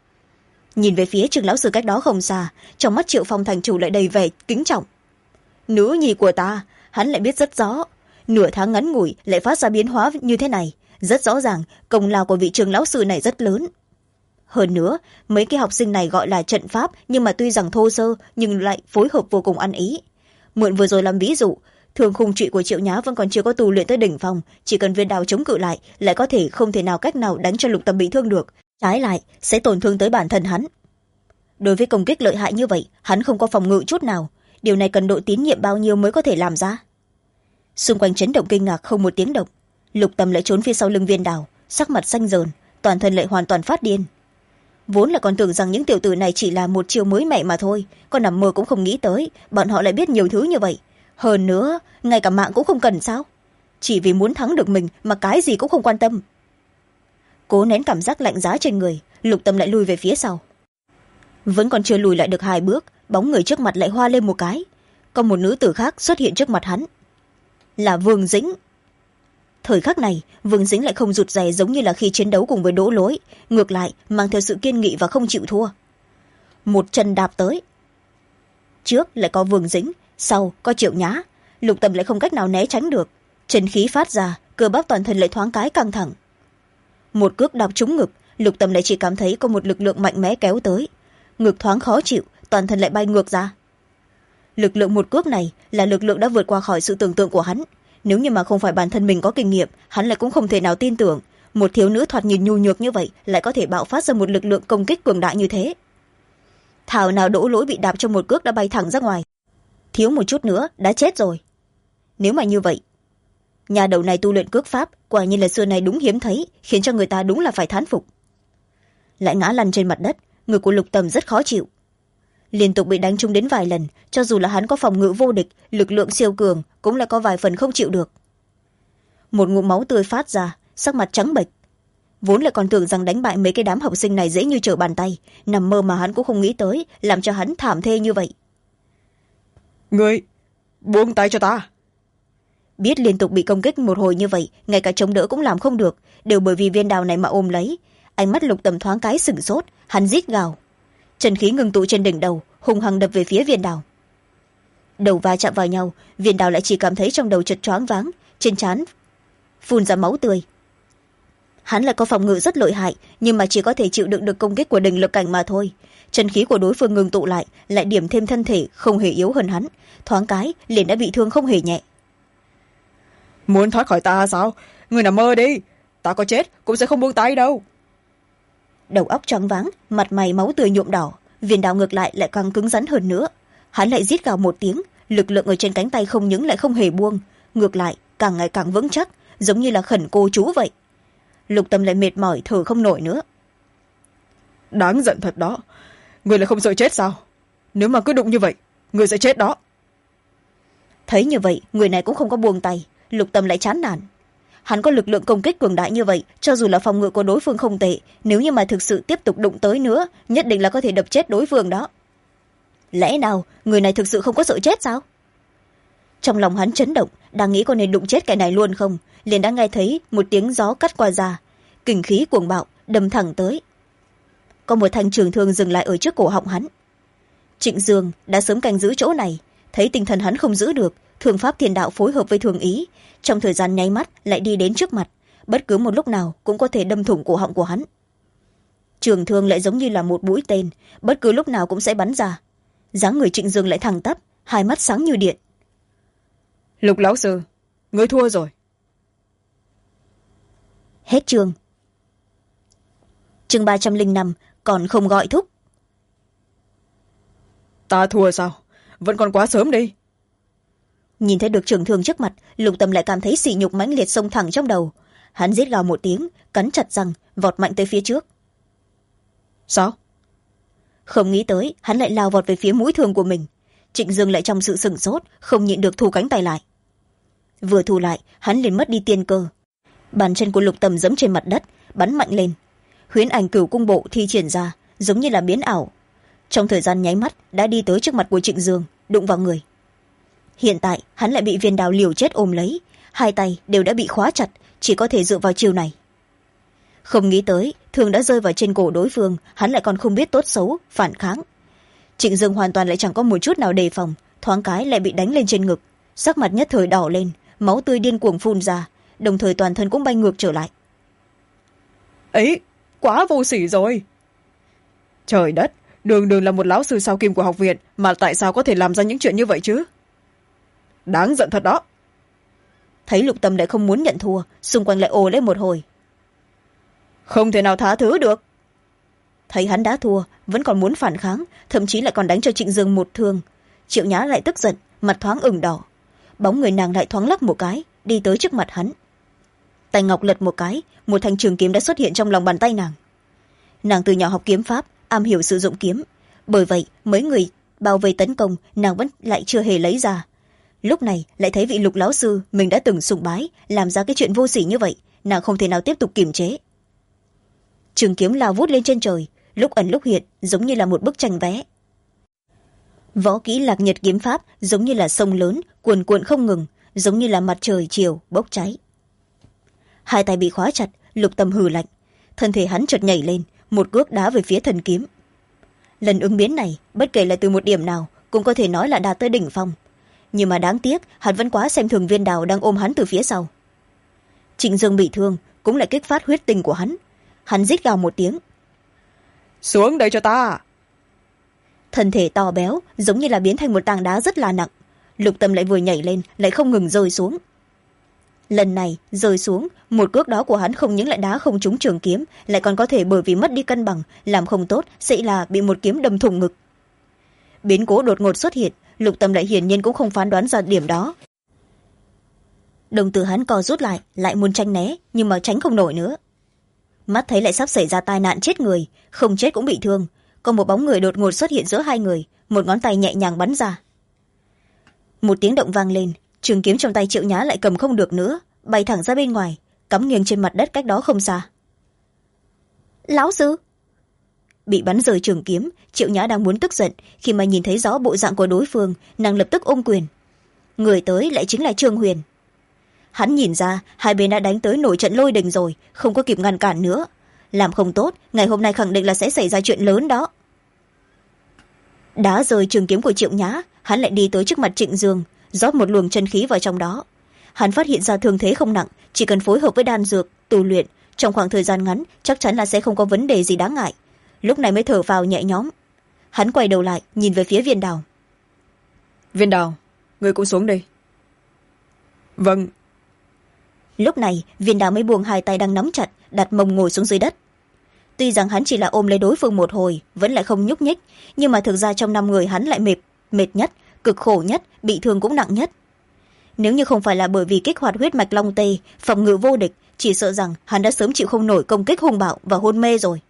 Speaker 1: Nhìn về phía Trường lão sư cách đó không xa, trong mắt Triệu Phong thành chủ lại đầy vẻ kính trọng. Nữ nhi của ta, hắn lại biết rất rõ, nửa tháng ngắn ngủi lại phát ra biến hóa như thế này, rất rõ ràng công lao của vị Trường lão sư này rất lớn. Hơn nữa mấy cái học sinh này gọi là trận pháp, nhưng mà tuy rằng thô sơ nhưng lại phối hợp vô cùng ăn ý. Mượn vừa rồi làm ví dụ, Thường Khung Trụy của Triệu Nhá vẫn còn chưa có tu luyện tới đỉnh phong, chỉ cần viên đao chống cự lại có thể không thể nào cách nào đánh cho Lục Tâm bị thương được, trái lại sẽ tổn thương tới bản thân hắn. Đối với công kích lợi hại như vậy hắn không có phòng ngự chút nào, điều này cần độ tín nhiệm bao nhiêu mới có thể làm ra. Xung quanh chấn động kinh ngạc không một tiếng động. Lục Tâm lại trốn phía sau lưng viên đào, sắc mặt xanh dờn, toàn thân lại hoàn toàn phát điên. Vốn là còn tưởng rằng những tiểu tử này chỉ là một chiêu mới mẻ mà thôi, còn nằm mơ cũng không nghĩ tới bọn họ lại biết nhiều thứ như vậy. Hơn nữa ngay cả mạng cũng không cần sao, chỉ vì muốn thắng được mình mà cái gì cũng không quan tâm. Cố nén cảm giác lạnh giá trên người, Lục Tâm lại lùi về phía sau. Vẫn còn chưa lùi lại được 2 bước, bóng người trước mặt lại hoa lên một cái, có một nữ tử khác xuất hiện trước mặt hắn, là Vương Dĩnh. Thời khắc này Vương Dĩnh lại không rụt rè giống như là khi chiến đấu cùng với Đỗ Lối, ngược lại mang theo sự kiên nghị và không chịu thua. Một chân đạp tới, trước lại có Vương Dĩnh, sau có Triệu Nhã. Lục Tâm lại không cách nào né tránh được, chân khí phát ra, cơ bắp toàn thân lại thoáng cái căng thẳng. Một cước đạp trúng ngực, Lục Tâm lại chỉ cảm thấy có một lực lượng mạnh mẽ kéo tới, ngực thoáng khó chịu, toàn thân lại bay ngược ra. Lực lượng một cước này là lực lượng đã vượt qua khỏi sự tưởng tượng của hắn, nếu như mà không phải bản thân mình có kinh nghiệm, hắn lại cũng không thể nào tin tưởng một thiếu nữ thoạt nhìn nhu nhược như vậy lại có thể bạo phát ra một lực lượng công kích cường đại như thế. Thảo nào Đỗ Lỗi bị đạp trong một cước đã bay thẳng ra ngoài, thiếu một chút nữa đã chết rồi. Nếu mà như vậy, nhà đầu này tu luyện cước pháp quả nhiên là xưa này đúng hiếm thấy, khiến cho người ta đúng là phải thán phục. Lại ngã lăn trên mặt đất, người của Lục Tâm rất khó chịu, liên tục bị đánh trúng đến vài lần, cho dù là hắn có phòng ngự vô địch, lực lượng siêu cường cũng là có vài phần không chịu được. Một ngụm máu tươi phát ra, sắc mặt trắng bệch. Vốn là còn tưởng rằng đánh bại mấy cái đám học sinh này dễ như trở bàn tay, nằm mơ mà hắn cũng không nghĩ tới làm cho hắn thảm thê như vậy.
Speaker 2: Ngươi buông tay cho ta.
Speaker 1: Biết liên tục bị công kích một hồi như vậy, ngay cả chống đỡ cũng làm không được, đều bởi vì viên đào này mà ôm lấy. Ánh mắt Lục Tâm thoáng cái sửng sốt, hắn rít gào, chân khí ngưng tụ trên đỉnh đầu, hùng hăng đập về phía viên đào. Đầu va chạm vào nhau, viên đào lại chỉ cảm thấy trong đầu chợt choáng váng, trên trán phun ra máu tươi. Hắn lại có phòng ngự rất lợi hại, nhưng mà chỉ có thể chịu đựng được công kích của đỉnh lực cảnh mà thôi. Chân khí của đối phương ngưng tụ lại điểm thêm thân thể không hề yếu hơn hắn, thoáng cái liền đã bị thương không hề nhẹ.
Speaker 2: Muốn thoát khỏi ta sao? Người nằm mơ đi, ta có chết cũng sẽ không buông tay đâu.
Speaker 1: Đầu óc choáng váng, mặt mày máu tươi nhuộm đỏ, viên đào ngược lại càng cứng rắn hơn nữa. Hắn lại rít gào một tiếng, lực lượng ở trên cánh tay không những lại không hề buông, ngược lại càng ngày càng vững chắc, giống như là khẩn cô chú vậy. Lục Tâm lại mệt mỏi thở không nổi nữa.
Speaker 2: Đáng giận thật đó, người lại không sợ chết sao? Nếu mà cứ đụng như vậy người sẽ chết đó.
Speaker 1: Thấy như vậy người này cũng không có buông tay, Lục Tâm lại chán nản. hắn có lực lượng công kích cường đại như vậy, cho dù là phòng ngự của đối phương không tệ, nếu như mà thực sự tiếp tục đụng tới nữa, nhất định là có thể đập chết đối phương đó. Lẽ nào người này thực sự không có sợ chết sao? Trong lòng hắn chấn động, đang nghĩ có nên đụng chết cái này luôn không, liền đã nghe thấy một tiếng gió cắt qua da, kình khí cuồng bạo đâm thẳng tới. Có một thanh trường thương dừng lại ở trước cổ họng hắn. Trịnh Dương đã sớm canh giữ chỗ này, thấy tinh thần hắn không giữ được, thương pháp thiên đạo phối hợp với thường ý, trong thời gian nháy mắt lại đi đến trước mặt, bất cứ một lúc nào cũng có thể đâm thủng cổ họng của hắn. Trường thương lại giống như là một mũi tên, bất cứ lúc nào cũng sẽ bắn ra. Dáng người Trịnh Dương lại thẳng tắp, hai mắt sáng như điện.
Speaker 2: Lục lão sư, ngươi thua rồi.
Speaker 1: Hết chương. Chương 305, còn không gọi thúc.
Speaker 2: Ta thua sao? Vẫn còn quá sớm đi.
Speaker 1: Nhìn thấy được trường thương trước mặt, Lục Tâm lại cảm thấy sỉ nhục mãnh liệt xông thẳng trong đầu. Hắn rít gào một tiếng, cắn chặt răng, vọt mạnh tới phía trước.
Speaker 2: Sao?
Speaker 1: Không nghĩ tới hắn lại lao vọt về phía mũi thương của mình. Trịnh Dương lại trong sự sửng sốt, không nhịn được thu cánh tay lại. Vừa thu lại, hắn liền mất đi tiên cơ. Bàn chân của Lục Tâm giẫm trên mặt đất, bắn mạnh lên. Huyễn ảnh cửu cung bộ thi triển ra, giống như là biến ảo. Trong thời gian nháy mắt đã đi tới trước mặt của Trịnh Dương, đụng vào người. Hiện tại hắn lại bị viên đào liều chết ôm lấy, hai tay đều đã bị khóa chặt, chỉ có thể dựa vào chiều này. Không nghĩ tới thương đã rơi vào trên cổ đối phương, hắn lại còn không biết tốt xấu phản kháng. Trịnh Dương hoàn toàn lại chẳng có một chút nào đề phòng, thoáng cái lại bị đánh lên trên ngực, sắc mặt nhất thời đỏ lên, máu tươi điên cuồng phun ra, đồng thời toàn thân cũng bay ngược trở lại.
Speaker 2: Ấy, quá vô sỉ rồi. Trời đất, đường đường là một lão sư sao kim của học viện, mà tại sao có thể làm ra những chuyện như vậy chứ? Đáng giận thật đó.
Speaker 1: Thấy Lục Tâm lại không muốn nhận thua, xung quanh lại ồ lên một hồi.
Speaker 2: Không thể nào tha thứ được.
Speaker 1: Thấy hắn đã thua, vẫn còn muốn phản kháng, thậm chí lại còn đánh cho Trịnh Dương một thương. Triệu Nhã lại tức giận, mặt thoáng ửng đỏ. Bóng người nàng lại thoáng lắc một cái, đi tới trước mặt hắn. Tay ngọc lật một cái, một thanh trường kiếm đã xuất hiện trong lòng bàn tay nàng. Nàng từ nhỏ học kiếm pháp, am hiểu sử dụng kiếm, bởi vậy mấy người bao vây tấn công nàng vẫn lại chưa hề lấy ra. Lúc này lại thấy vị Lục lão sư mình đã từng sùng bái làm ra cái chuyện vô sỉ như vậy, nàng không thể nào tiếp tục kiềm chế. Trường kiếm lao vút lên trên trời, lúc ẩn lúc hiện, giống như là một bức tranh vẽ. Võ kỹ Lạc Nhật kiếm pháp giống như là sông lớn cuồn cuộn không ngừng, giống như là mặt trời chiều bốc cháy. Hai tay bị khóa chặt, Lục Tâm hừ lạnh, thân thể hắn chợt nhảy lên, một cước đá về phía thần kiếm. Lần ứng biến này, bất kể là từ một điểm nào, cũng có thể nói là đạt tới đỉnh phong. Nhưng mà đáng tiếc, hắn vẫn quá xem thường viên đào đang ôm hắn từ phía sau. Trịnh Dương bị thương, cũng lại kích phát huyết tình của hắn. Hắn rít gào một tiếng.
Speaker 2: Xuống đây cho ta.
Speaker 1: Thân thể to béo, giống như là biến thành một tảng đá rất là nặng. Lục Tâm lại vừa nhảy lên, lại không ngừng rơi xuống. Lần này, rơi xuống, một cước đó của hắn không những lại đá không trúng trường kiếm, lại còn có thể bởi vì mất đi cân bằng, làm không tốt, sẽ là bị một kiếm đâm thủng ngực. Biến cố đột ngột xuất hiện, Lục Tâm lại hiển nhiên cũng không phán đoán ra điểm đó. Đồng tử hắn co rút lại muốn tránh né, nhưng mà tránh không nổi nữa. Mắt thấy lại sắp xảy ra tai nạn chết người, không chết cũng bị thương, có một bóng người đột ngột xuất hiện giữa hai người, một ngón tay nhẹ nhàng bắn ra. Một tiếng động vang lên, trường kiếm trong tay Triệu Nhã lại cầm không được nữa, bay thẳng ra bên ngoài, cắm nghiêng trên mặt đất cách đó không xa. Lão sư! Bị bắn rời trường kiếm, Triệu Nhã đang muốn tức giận, khi mà nhìn thấy rõ bộ dạng của đối phương, nàng lập tức ôm quyền. Người tới lại chính là Trương Huyền. Hắn nhìn ra hai bên đã đánh tới nổi trận lôi đình rồi, không có kịp ngăn cản nữa. Làm không tốt, ngày hôm nay khẳng định là sẽ xảy ra chuyện lớn đó. Đá rơi trường kiếm của Triệu Nhã, hắn lại đi tới trước mặt Trịnh Dương, rót một luồng chân khí vào trong đó. Hắn phát hiện ra thương thế không nặng, chỉ cần phối hợp với đan dược, tu luyện, trong khoảng thời gian ngắn chắc chắn là sẽ không có vấn đề gì đáng ngại. Lúc này mới thở phào nhẹ nhõm. Hắn quay đầu lại, nhìn về phía Viên Đào.
Speaker 2: Viên Đào, người cũng xuống đây. Vâng.
Speaker 1: Lúc này, Viên Đào mới buông hai tay đang nắm chặt, đặt mông ngồi xuống dưới đất. Tuy rằng hắn chỉ là ôm lấy đối phương một hồi, vẫn lại không nhúc nhích, nhưng mà thực ra trong 5 người hắn lại mệt nhất, cực khổ nhất, bị thương cũng nặng nhất. Nếu như không phải là bởi vì kích hoạt huyết mạch long tê, phòng ngự vô địch, chỉ sợ rằng hắn đã sớm chịu không nổi công kích hung bạo và hôn mê rồi.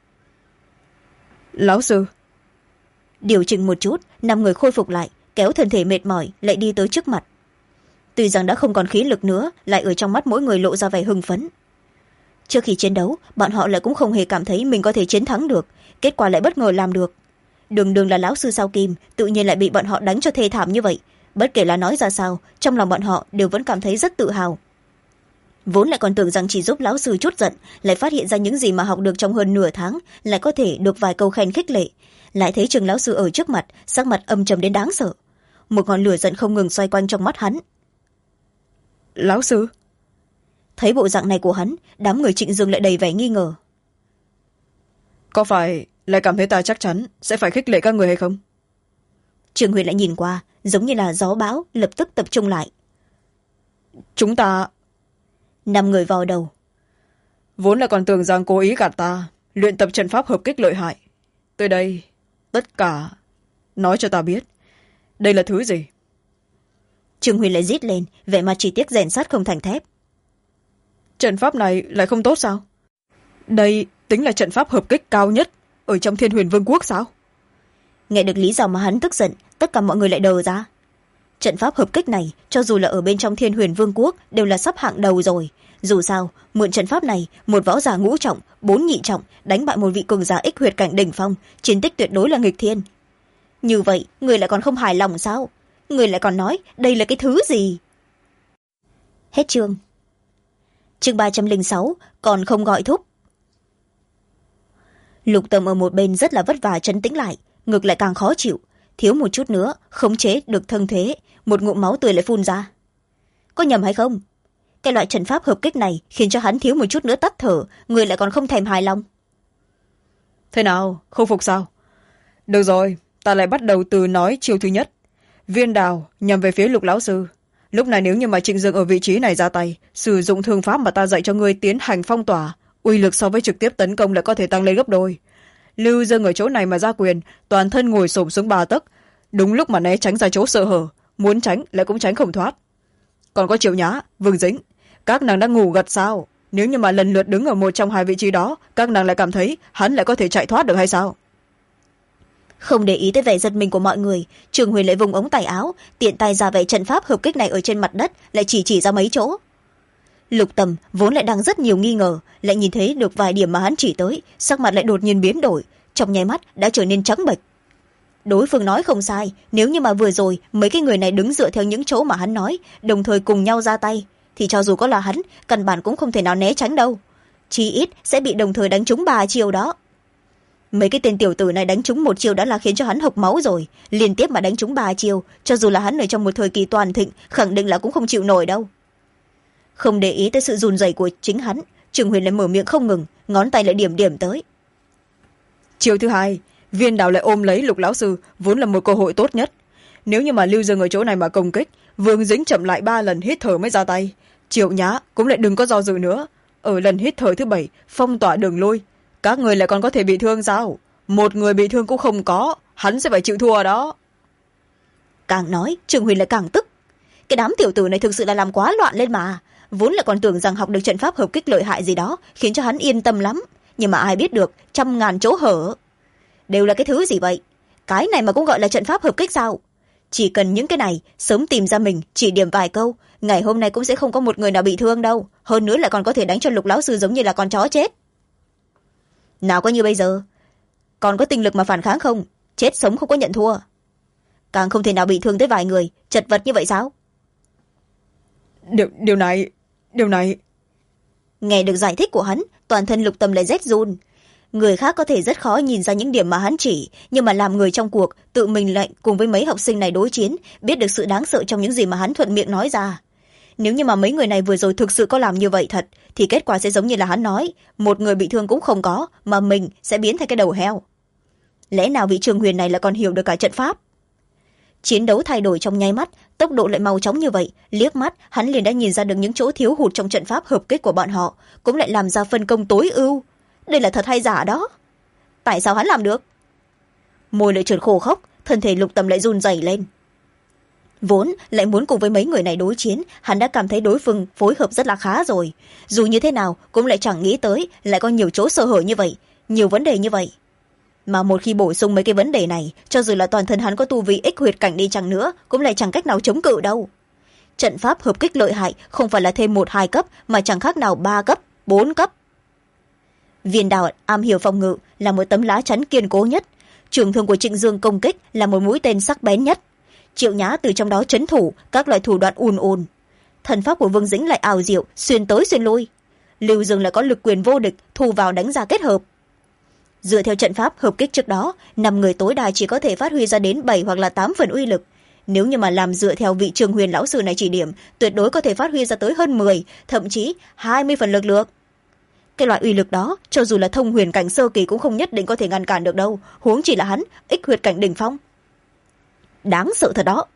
Speaker 2: Lão sư.
Speaker 1: Điều chỉnh một chút, 5 người khôi phục lại, kéo thân thể mệt mỏi lại đi tới trước mặt. tuy rằng đã không còn khí lực nữa, lại ở trong mắt mỗi người lộ ra vẻ hưng phấn. Trước khi chiến đấu, bọn họ lại cũng không hề cảm thấy mình có thể chiến thắng được, kết quả lại bất ngờ làm được. Đường đường là lão sư sao kim, tự nhiên lại bị bọn họ đánh cho thê thảm như vậy. Bất kể là nói ra sao, trong lòng bọn họ đều vẫn cảm thấy rất tự hào. Vốn lại còn tưởng rằng chỉ giúp lão sư chút giận, lại phát hiện ra những gì mà học được trong hơn nửa tháng lại có thể được vài câu khen khích lệ. Lại thấy Trừng lão sư ở trước mặt, sắc mặt âm trầm đến đáng sợ. Một ngọn lửa giận không ngừng xoay quanh trong mắt hắn.
Speaker 2: Lão sư?
Speaker 1: Thấy bộ dạng này của hắn, đám người Trịnh Dương lại đầy vẻ nghi ngờ.
Speaker 2: Có phải lại cảm thấy ta chắc chắn sẽ phải khích lệ các người hay không?
Speaker 1: Trường Huyền lại nhìn qua, giống như là gió bão, lập tức tập trung lại.
Speaker 2: Chúng ta...
Speaker 1: 5 người vào đầu.
Speaker 2: Vốn là còn tưởng rằng cố ý gạt ta, luyện tập trận pháp hợp kích lợi hại. Tới đây, tất cả... Nói cho ta biết, đây là thứ gì?
Speaker 1: Trường Huyền lại rít lên, vẻ mặt chỉ tiếc rèn sắt không thành thép.
Speaker 2: Trận pháp này lại không tốt sao? Đây tính là trận pháp hợp kích cao nhất ở trong Thiên Huyền Vương quốc sao?
Speaker 1: Nghe được lý do mà hắn tức giận, tất cả mọi người lại đờ ra. Trận pháp hợp kích này, cho dù là ở bên trong Thiên Huyền Vương quốc, đều là sắp hạng đầu rồi. Dù sao, mượn trận pháp này, một võ giả ngũ trọng, 4 nhị trọng, đánh bại một vị cường giả ích huyệt cảnh đỉnh phong, chiến tích tuyệt đối là nghịch thiên. Như vậy, người lại còn không hài lòng sao? Người lại còn nói đây là cái thứ gì? Hết chương. Chương 306, còn không gọi thúc. Lục Tâm ở một bên rất là vất vả trấn tĩnh lại, ngược lại càng khó chịu, thiếu một chút nữa khống chế được thân thế, một ngụm máu tươi lại phun ra. Có nhầm hay không? Cái loại trận pháp hợp kích này khiến cho hắn thiếu một chút nữa tắt thở, người lại còn không thèm hài lòng.
Speaker 2: Thế nào, không phục sao? Được rồi, ta lại bắt đầu từ nói chiêu thứ nhất. Viên đào nhằm về phía Lục lão sư. Lúc này nếu như mà Trịnh Dương ở vị trí này ra tay, sử dụng thương pháp mà ta dạy cho ngươi tiến hành phong tỏa, uy lực so với trực tiếp tấn công lại có thể tăng lên gấp đôi. Lưu Dương ở chỗ này mà ra quyền, toàn thân ngồi xổm xuống 3 tấc, đúng lúc mà né tránh ra chỗ sơ hở, muốn tránh lại cũng tránh không thoát. Còn có Triệu Nhã, Vương Dĩnh, các nàng đang ngủ gật sao? Nếu như mà lần lượt đứng ở một trong hai vị trí đó, các nàng lại cảm thấy hắn lại có thể chạy thoát được hay sao?
Speaker 1: Không để ý tới vẻ giật mình của mọi người, Trường Huyền lại vùng ống tay áo, tiện tay ra vẻ trận pháp hợp kích này ở trên mặt đất, lại chỉ ra mấy chỗ. Lục Tầm vốn lại đang rất nhiều nghi ngờ, lại nhìn thấy được vài điểm mà hắn chỉ tới, sắc mặt lại đột nhiên biến đổi, trong nháy mắt đã trở nên trắng bệch. Đối phương nói không sai, nếu như mà vừa rồi mấy cái người này đứng dựa theo những chỗ mà hắn nói, đồng thời cùng nhau ra tay, thì cho dù có là hắn, căn bản cũng không thể nào né tránh đâu, chí ít sẽ bị đồng thời đánh trúng 3 chiêu đó. Mấy cái tên tiểu tử này đánh trúng 1 chiêu đã là khiến cho hắn hộc máu rồi, liên tiếp mà đánh trúng 3 chiêu, cho dù là hắn ở trong một thời kỳ toàn thịnh, khẳng định là cũng không chịu nổi đâu. Không để ý tới sự run rẩy của chính hắn, Trường Huyền lại mở miệng không ngừng, ngón tay lại điểm tới.
Speaker 2: Chiêu thứ hai, Viên đào lại ôm lấy Lục lão sư, vốn là một cơ hội tốt nhất. Nếu như mà Lưu Dương ở chỗ này mà công kích, Vương Dĩnh chậm lại 3 lần hít thở mới ra tay. Triệu Nhã cũng lại đừng có do dự nữa, ở lần hít thở thứ 7 phong tỏa đường lui. Các người lại còn có thể bị thương sao? Một người bị thương cũng không có, hắn sẽ phải chịu thua đó.
Speaker 1: Càng nói, Trường Huyền lại càng tức. Cái đám tiểu tử này thực sự là làm quá loạn lên mà. Vốn là còn tưởng rằng học được trận pháp hợp kích lợi hại gì đó, khiến cho hắn yên tâm lắm. Nhưng mà ai biết được, 100.000 chỗ hở. Đều là cái thứ gì vậy? Cái này mà cũng gọi là trận pháp hợp kích sao? Chỉ cần những cái này, sớm tìm ra mình, chỉ điểm vài câu, ngày hôm nay cũng sẽ không có một người nào bị thương đâu. Hơn nữa lại còn có thể đánh cho Lục lão sư giống như là con chó chết. Nào có như bây giờ, còn có tinh lực mà phản kháng không? Chết sống không có nhận thua. Càng không thể nào bị thương tới vài người, chật vật như vậy sao?
Speaker 2: Điều này...
Speaker 1: Nghe được giải thích của hắn, toàn thân Lục Tâm lại rét run. Người khác có thể rất khó nhìn ra những điểm mà hắn chỉ, nhưng mà làm người trong cuộc, tự mình lại cùng với mấy học sinh này đối chiến, biết được sự đáng sợ trong những gì mà hắn thuận miệng nói ra. Nếu như mà mấy người này vừa rồi thực sự có làm như vậy thật, thì kết quả sẽ giống như là hắn nói, một người bị thương cũng không có, mà mình sẽ biến thành cái đầu heo. Lẽ nào vị Trường Huyền này lại còn hiểu được cả trận pháp? Chiến đấu thay đổi trong nháy mắt, tốc độ lại mau chóng như vậy, liếc mắt hắn liền đã nhìn ra được những chỗ thiếu hụt trong trận pháp hợp kích của bọn họ, cũng lại làm ra phân công tối ưu. Đây là thật hay giả đó? Tại sao hắn làm được? Môi lại trượt khô khốc, thân thể Lục Tâm lại run rẩy lên. Vốn lại muốn cùng với mấy người này đối chiến, hắn đã cảm thấy đối phương phối hợp rất là khá rồi. Dù như thế nào cũng lại chẳng nghĩ tới lại có nhiều chỗ sơ hở như vậy, nhiều vấn đề như vậy. Mà một khi bổ sung mấy cái vấn đề này, cho dù là toàn thân hắn có tu vi ích huyệt cảnh đi chăng nữa, cũng lại chẳng cách nào chống cự đâu. trận pháp hợp kích lợi hại không phải là thêm 1-2 cấp mà chẳng khác nào 3 cấp 4 cấp. Viên đào am hiểu phòng ngự là một tấm lá chắn kiên cố nhất, trường thương của Trịnh Dương công kích là một mũi tên sắc bén nhất, Triệu Nhã từ trong đó trấn thủ các loại thủ đoạn ùn ùn. Thần pháp của Vương Dĩnh lại ảo diệu, xuyên tới xuyên lui. Lưu Dương lại có lực quyền vô địch, thu vào đánh ra kết hợp. Dựa theo trận pháp hợp kích trước đó, 5 người tối đa chỉ có thể phát huy ra đến 7 hoặc là 8 phần uy lực. Nếu như mà làm dựa theo vị Trường Huyền lão sư này chỉ điểm, tuyệt đối có thể phát huy ra tới hơn 10, thậm chí 20 phần lực lượng. Cái loại uy lực đó, cho dù là thông huyền cảnh sơ kỳ cũng không nhất định có thể ngăn cản được đâu, huống chỉ là hắn, ích huyệt cảnh đỉnh phong. Đáng sợ thật đó.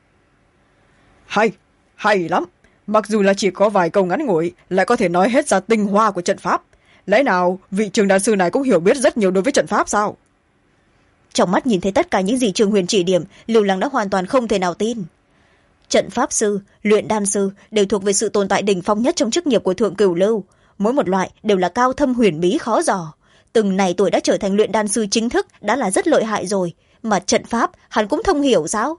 Speaker 2: Hay lắm. Mặc dù là chỉ có vài câu ngắn ngủi, lại có thể nói hết ra tinh hoa của trận pháp. Lẽ nào vị Trường đại sư này cũng hiểu biết rất nhiều đối với trận pháp sao?
Speaker 1: Trong mắt nhìn thấy tất cả những gì Trường Huyền chỉ điểm, Lưu Lăng đã hoàn toàn không thể nào tin. Trận pháp sư, luyện đan sư đều thuộc về sự tồn tại đỉnh phong nhất trong chức nghiệp của Thượng Cửu Lưu. Mỗi một loại đều là cao thâm huyền bí khó dò. Từng này tuổi đã trở thành luyện đan sư chính thức đã là rất lợi hại rồi, mà trận pháp hắn cũng thông hiểu sao?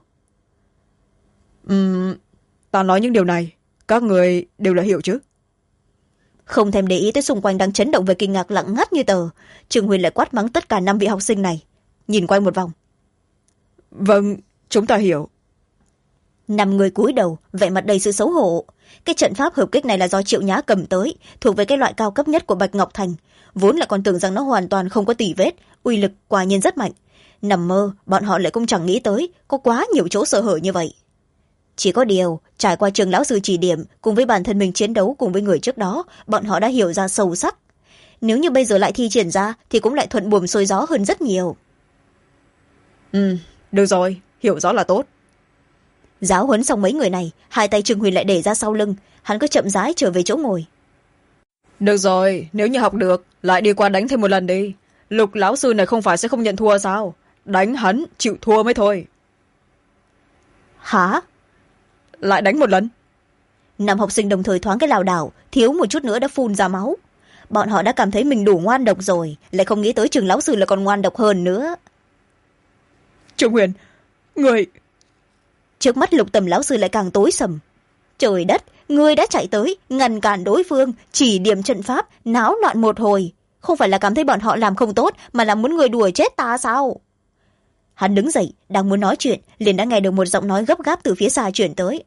Speaker 2: Ta nói những điều này, các người đều là hiểu chứ?
Speaker 1: Không thèm để ý tới xung quanh đang chấn động về kinh ngạc lặng ngắt như tờ, Trường Huyền lại quát mắng tất cả 5 vị học sinh này, nhìn quanh một vòng.
Speaker 2: Vâng, chúng ta hiểu.
Speaker 1: 5 người cúi đầu, vẻ mặt đầy sự xấu hổ. Cái trận pháp hợp kích này là do Triệu Nhã cầm tới, thuộc về cái loại cao cấp nhất của Bạch Ngọc Thành, vốn là còn tưởng rằng nó hoàn toàn không có tỉ vết, uy lực quả nhiên rất mạnh. Nằm mơ, bọn họ lại cũng chẳng nghĩ tới có quá nhiều chỗ sơ hở như vậy. Chỉ có điều, trải qua Trường lão sư chỉ điểm cùng với bản thân mình chiến đấu cùng với người trước đó, bọn họ đã hiểu ra sâu sắc. Nếu như bây giờ lại thi triển ra thì cũng lại thuận buồm xuôi gió hơn rất nhiều.
Speaker 2: Được rồi, hiểu rõ là tốt.
Speaker 1: Giáo huấn xong mấy người này, hai tay Trường Huyền lại để ra sau lưng, hắn cứ chậm rãi trở về chỗ ngồi.
Speaker 2: Được rồi, nếu như học được, lại đi qua đánh thêm một lần đi. Lục lão sư này không phải sẽ không nhận thua sao? Đánh hắn, chịu thua mới thôi.
Speaker 1: Hả?
Speaker 2: Lại đánh một lần.
Speaker 1: 5 học sinh đồng thời thoáng cái lảo đảo, thiếu một chút nữa đã phun ra máu. Bọn họ đã cảm thấy mình đủ ngoan độc rồi, lại không nghĩ tới Trường lão sư là còn ngoan độc hơn nữa.
Speaker 2: Trường Huyền, người...
Speaker 1: Trước mắt Lục Tầm lão sư lại càng tối sầm. Trời đất, ngươi đã chạy tới ngăn cản đối phương, chỉ điểm trận pháp, náo loạn một hồi, không phải là cảm thấy bọn họ làm không tốt, mà là muốn người đùa chết ta sao? Hắn đứng dậy, đang muốn nói chuyện, liền đã nghe được một giọng nói gấp gáp từ phía xa chuyển tới.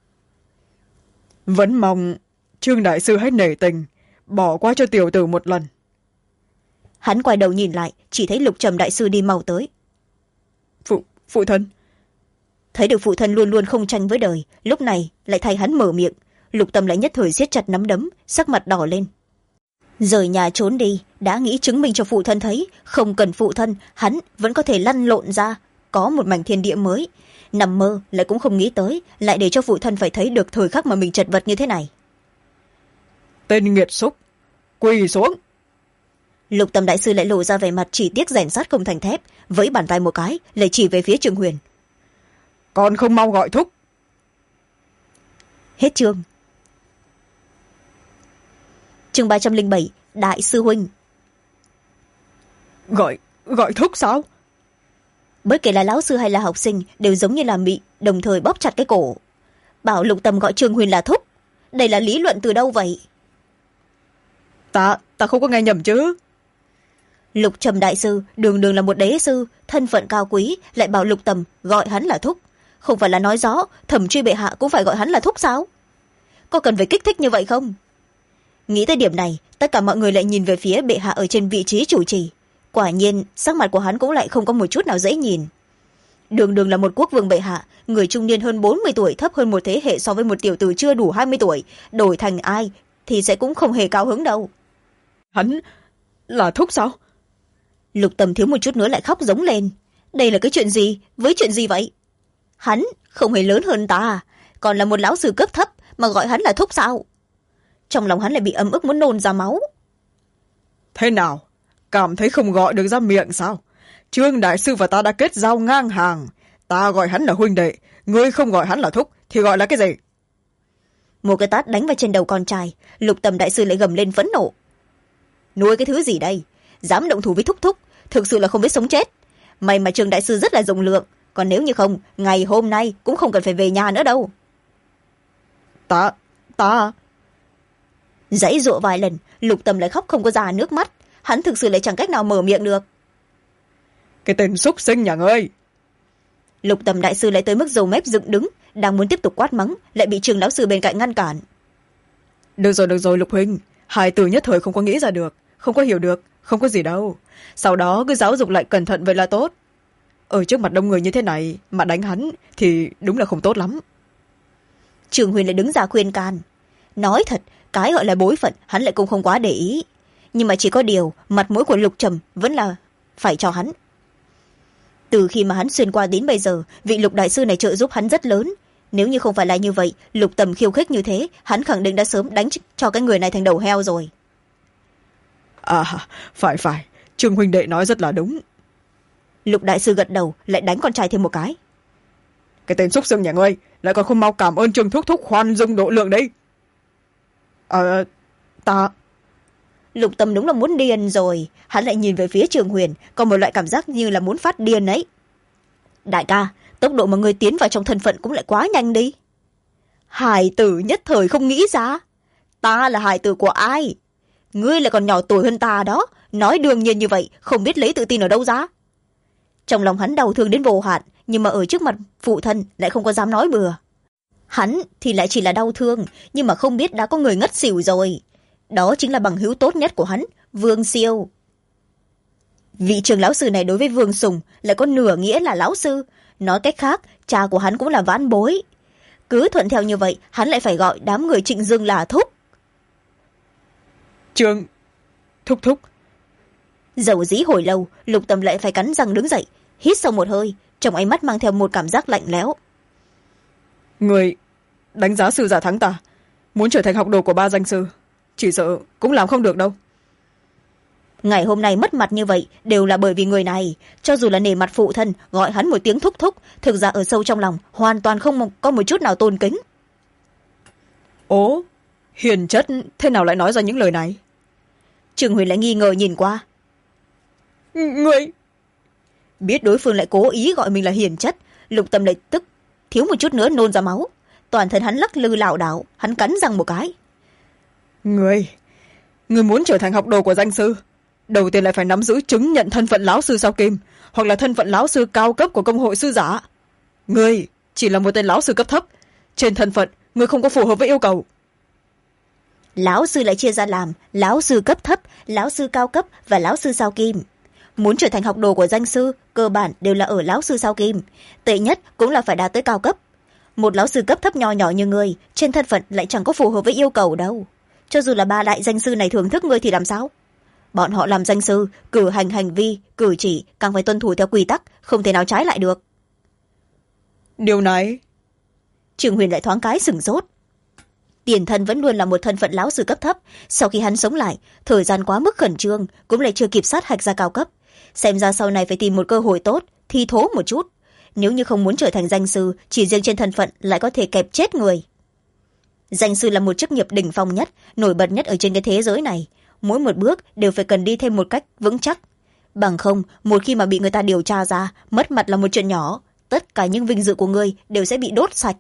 Speaker 2: Vẫn mong Trương đại sư hãy nể tình, bỏ qua cho tiểu tử một lần.
Speaker 1: Hắn quay đầu nhìn lại, chỉ thấy Lục Trầm đại sư đi mau tới.
Speaker 2: Phụ thân.
Speaker 1: Thấy được phụ thân luôn luôn không tranh với đời, lúc này lại thay hắn mở miệng, Lục Tâm lại nhất thời siết chặt nắm đấm, sắc mặt đỏ lên. Rời nhà trốn đi, đã nghĩ chứng minh cho phụ thân thấy, không cần phụ thân, hắn vẫn có thể lăn lộn ra, có một mảnh thiên địa mới. Nằm mơ lại cũng không nghĩ tới, lại để cho phụ thân phải thấy được thời khắc mà mình chật vật như thế này.
Speaker 2: Tên nghiệt xúc, quỳ xuống.
Speaker 1: Lục Tâm đại sư lại lộ ra vẻ mặt chỉ tiếc rèn sắt không thành thép, với bàn tay một cái, lại chỉ về phía Trường Huyền.
Speaker 2: Còn không mau gọi thúc.
Speaker 1: Hết chương. Chương 307, Đại sư huynh.
Speaker 2: Gọi thúc sao?
Speaker 1: Bất kể là lão sư hay là học sinh đều giống như là bị đồng thời bóp chặt cái cổ. Bảo Lục Tâm gọi Trường Huyền là thúc, đây là lý luận từ đâu vậy?
Speaker 2: Ta không có nghe nhầm chứ?
Speaker 1: Lục Trầm đại sư đường đường là một đế sư, thân phận cao quý, lại bảo Lục Tâm gọi hắn là thúc, không phải là nói rõ Thẩm Truy bệ hạ cũng phải gọi hắn là thúc sao? Có cần phải kích thích như vậy không? Nghĩ tới điểm này, tất cả mọi người lại nhìn về phía bệ hạ ở trên vị trí chủ trì. Quả nhiên sắc mặt của hắn cũng lại không có một chút nào dễ nhìn. Đường đường là một quốc vương bệ hạ, người trung niên hơn 40 tuổi, thấp hơn một thế hệ so với một tiểu tử chưa đủ 20 tuổi, đổi thành ai thì sẽ cũng không hề cao hứng đâu.
Speaker 2: Hắn là thúc sao?
Speaker 1: Lục Tâm thiếu một chút nữa lại khóc giống lên. Đây là cái chuyện gì? Với chuyện gì vậy? Hắn không hề lớn hơn ta, còn là một lão sư cấp thấp mà gọi hắn là thúc sao? Trong lòng hắn lại bị ấm ức muốn nôn ra máu.
Speaker 2: Thế nào? Cảm thấy không gọi được ra miệng sao? Trương đại sư và ta đã kết giao ngang hàng. Ta gọi hắn là huynh đệ, ngươi không gọi hắn là thúc thì gọi là cái gì?
Speaker 1: Một cái tát đánh vào trên đầu con trai, Lục Tâm đại sư lại gầm lên phẫn nộ. Nuôi cái thứ gì đây? Dám động thủ với thúc thúc, thực sự là không biết sống chết. May mà Trương đại sư rất là rộng lượng, còn nếu như không, ngày hôm nay cũng không cần phải về nhà nữa đâu.
Speaker 2: ta
Speaker 1: Giãy giụa vài lần, Lục Tâm lại khóc không có ra nước mắt. Hắn thực sự lại chẳng cách nào mở miệng được.
Speaker 2: cái tên xúc sinh nhà ngươi.
Speaker 1: Lục Tâm đại sư lại tới mức râu mép dựng đứng, đang muốn tiếp tục quát mắng, lại bị Trường lão sư bên cạnh ngăn cản.
Speaker 2: Được rồi Lục huynh, hai từ nhất thời không có nghĩ ra được, không có hiểu được, không có gì đâu. Sau đó cứ giáo dục lại cẩn thận vậy là tốt. Ở trước mặt đông người như thế này mà đánh hắn thì đúng là không tốt lắm.
Speaker 1: Trường Huyền lại đứng ra khuyên can. Nói thật, cái gọi là bối phận hắn lại cũng không quá để ý, nhưng mà chỉ có điều mặt mũi của Lục Trầm vẫn là phải cho hắn. Từ khi mà hắn xuyên qua đến bây giờ, vị Lục đại sư này trợ giúp hắn rất lớn. Nếu như không phải là như vậy, Lục Tầm khiêu khích như thế, hắn khẳng định đã sớm đánh cho cái người này thành đầu heo rồi.
Speaker 2: Phải, Trương huynh đệ nói rất là đúng.
Speaker 1: Lục đại sư gật đầu, lại đánh con trai thêm một cái.
Speaker 2: Cái tên xúc xưng nhà ngươi lại còn không mau cảm ơn Trương thúc thúc khoan dung độ lượng đấy. Ta
Speaker 1: Lục Tâm đúng là muốn điên rồi. Hắn lại nhìn về phía Trường Huyền, có một loại cảm giác như là muốn phát điên ấy. Đại ca, tốc độ mà ngươi tiến vào trong thân phận cũng lại quá nhanh đi. Hài tử nhất thời không nghĩ ra. Ta là hài tử của ai? Ngươi lại còn nhỏ tuổi hơn ta đó. Nói đương nhiên như vậy, không biết lấy tự tin ở đâu ra. Trong lòng hắn đau thương đến vô hạn, nhưng mà ở trước mặt phụ thân lại không có dám nói bừa. Hắn thì lại chỉ là đau thương, nhưng mà không biết đã có người ngất xỉu rồi. Đó chính là bằng hữu tốt nhất của hắn, Vương Siêu. Vị Trường lão sư này đối với Vương Sùng lại có nửa nghĩa là lão sư. Nói cách khác, cha của hắn cũng là vãn bối. Cứ thuận theo như vậy, hắn lại phải gọi đám người Trịnh Dương là thúc.
Speaker 2: Trương thúc.
Speaker 1: Dầu dĩ hồi lâu, Lục Tâm lại phải cắn răng đứng dậy, hít sâu một hơi, trong ánh mắt mang theo một cảm giác lạnh lẽo.
Speaker 2: Người đánh giá sư giả thắng ta, muốn trở thành học đồ của ba danh sư, chỉ sợ cũng làm không được đâu.
Speaker 1: Ngày hôm nay mất mặt như vậy đều là bởi vì người này. Cho dù là nể mặt phụ thân gọi hắn một tiếng thúc thúc, thực ra ở sâu trong lòng hoàn toàn không có một chút nào tôn kính.
Speaker 2: Ố, hiền chất thế nào lại nói ra những lời này?
Speaker 1: Trường Huyền lại nghi ngờ nhìn qua.
Speaker 2: Người
Speaker 1: biết đối phương lại cố ý gọi mình là hiền chất, Lục Tâm lại tức thiếu một chút nữa nôn ra máu. Toàn thân hắn lắc lư lảo đảo, hắn cắn răng một cái.
Speaker 2: Người muốn trở thành học đồ của danh sư, đầu tiên lại phải nắm giữ chứng nhận thân phận lão sư sao kim, hoặc là thân phận lão sư cao cấp của công hội sư giả. Người chỉ là một tên lão sư cấp thấp, trên thân phận người không có phù hợp với yêu cầu.
Speaker 1: Lão sư lại chia ra làm lão sư cấp thấp, lão sư cao cấp và lão sư sao kim. Muốn trở thành học đồ của danh sư, cơ bản đều là ở lão sư sao kim, tệ nhất cũng là phải đạt tới cao cấp. Một lão sư cấp thấp nho nhỏ như ngươi, trên thân phận lại chẳng có phù hợp với yêu cầu đâu. Cho dù là ba đại danh sư này thưởng thức ngươi thì làm sao? Bọn họ làm danh sư, cử hành hành vi cử chỉ càng phải tuân thủ theo quy tắc, không thể nào trái lại được.
Speaker 2: Điều này
Speaker 1: Trường Huyền lại thoáng cái sửng sốt. Tiền thân vẫn luôn là một thân phận lão sư cấp thấp, sau khi hắn sống lại, thời gian quá mức khẩn trương, cũng lại chưa kịp sát hạch ra cao cấp. Xem ra sau này phải tìm một cơ hội tốt, thi thố một chút. Nếu như không muốn trở thành danh sư, chỉ riêng trên thân phận lại có thể kẹp chết người. Danh sư là một chức nghiệp đỉnh phong nhất, nổi bật nhất ở trên cái thế giới này. Mỗi một bước đều phải cần đi thêm một cách vững chắc. Bằng không, một khi mà bị người ta điều tra ra, mất mặt là một chuyện nhỏ. Tất cả những vinh dự của ngươi đều sẽ bị đốt sạch.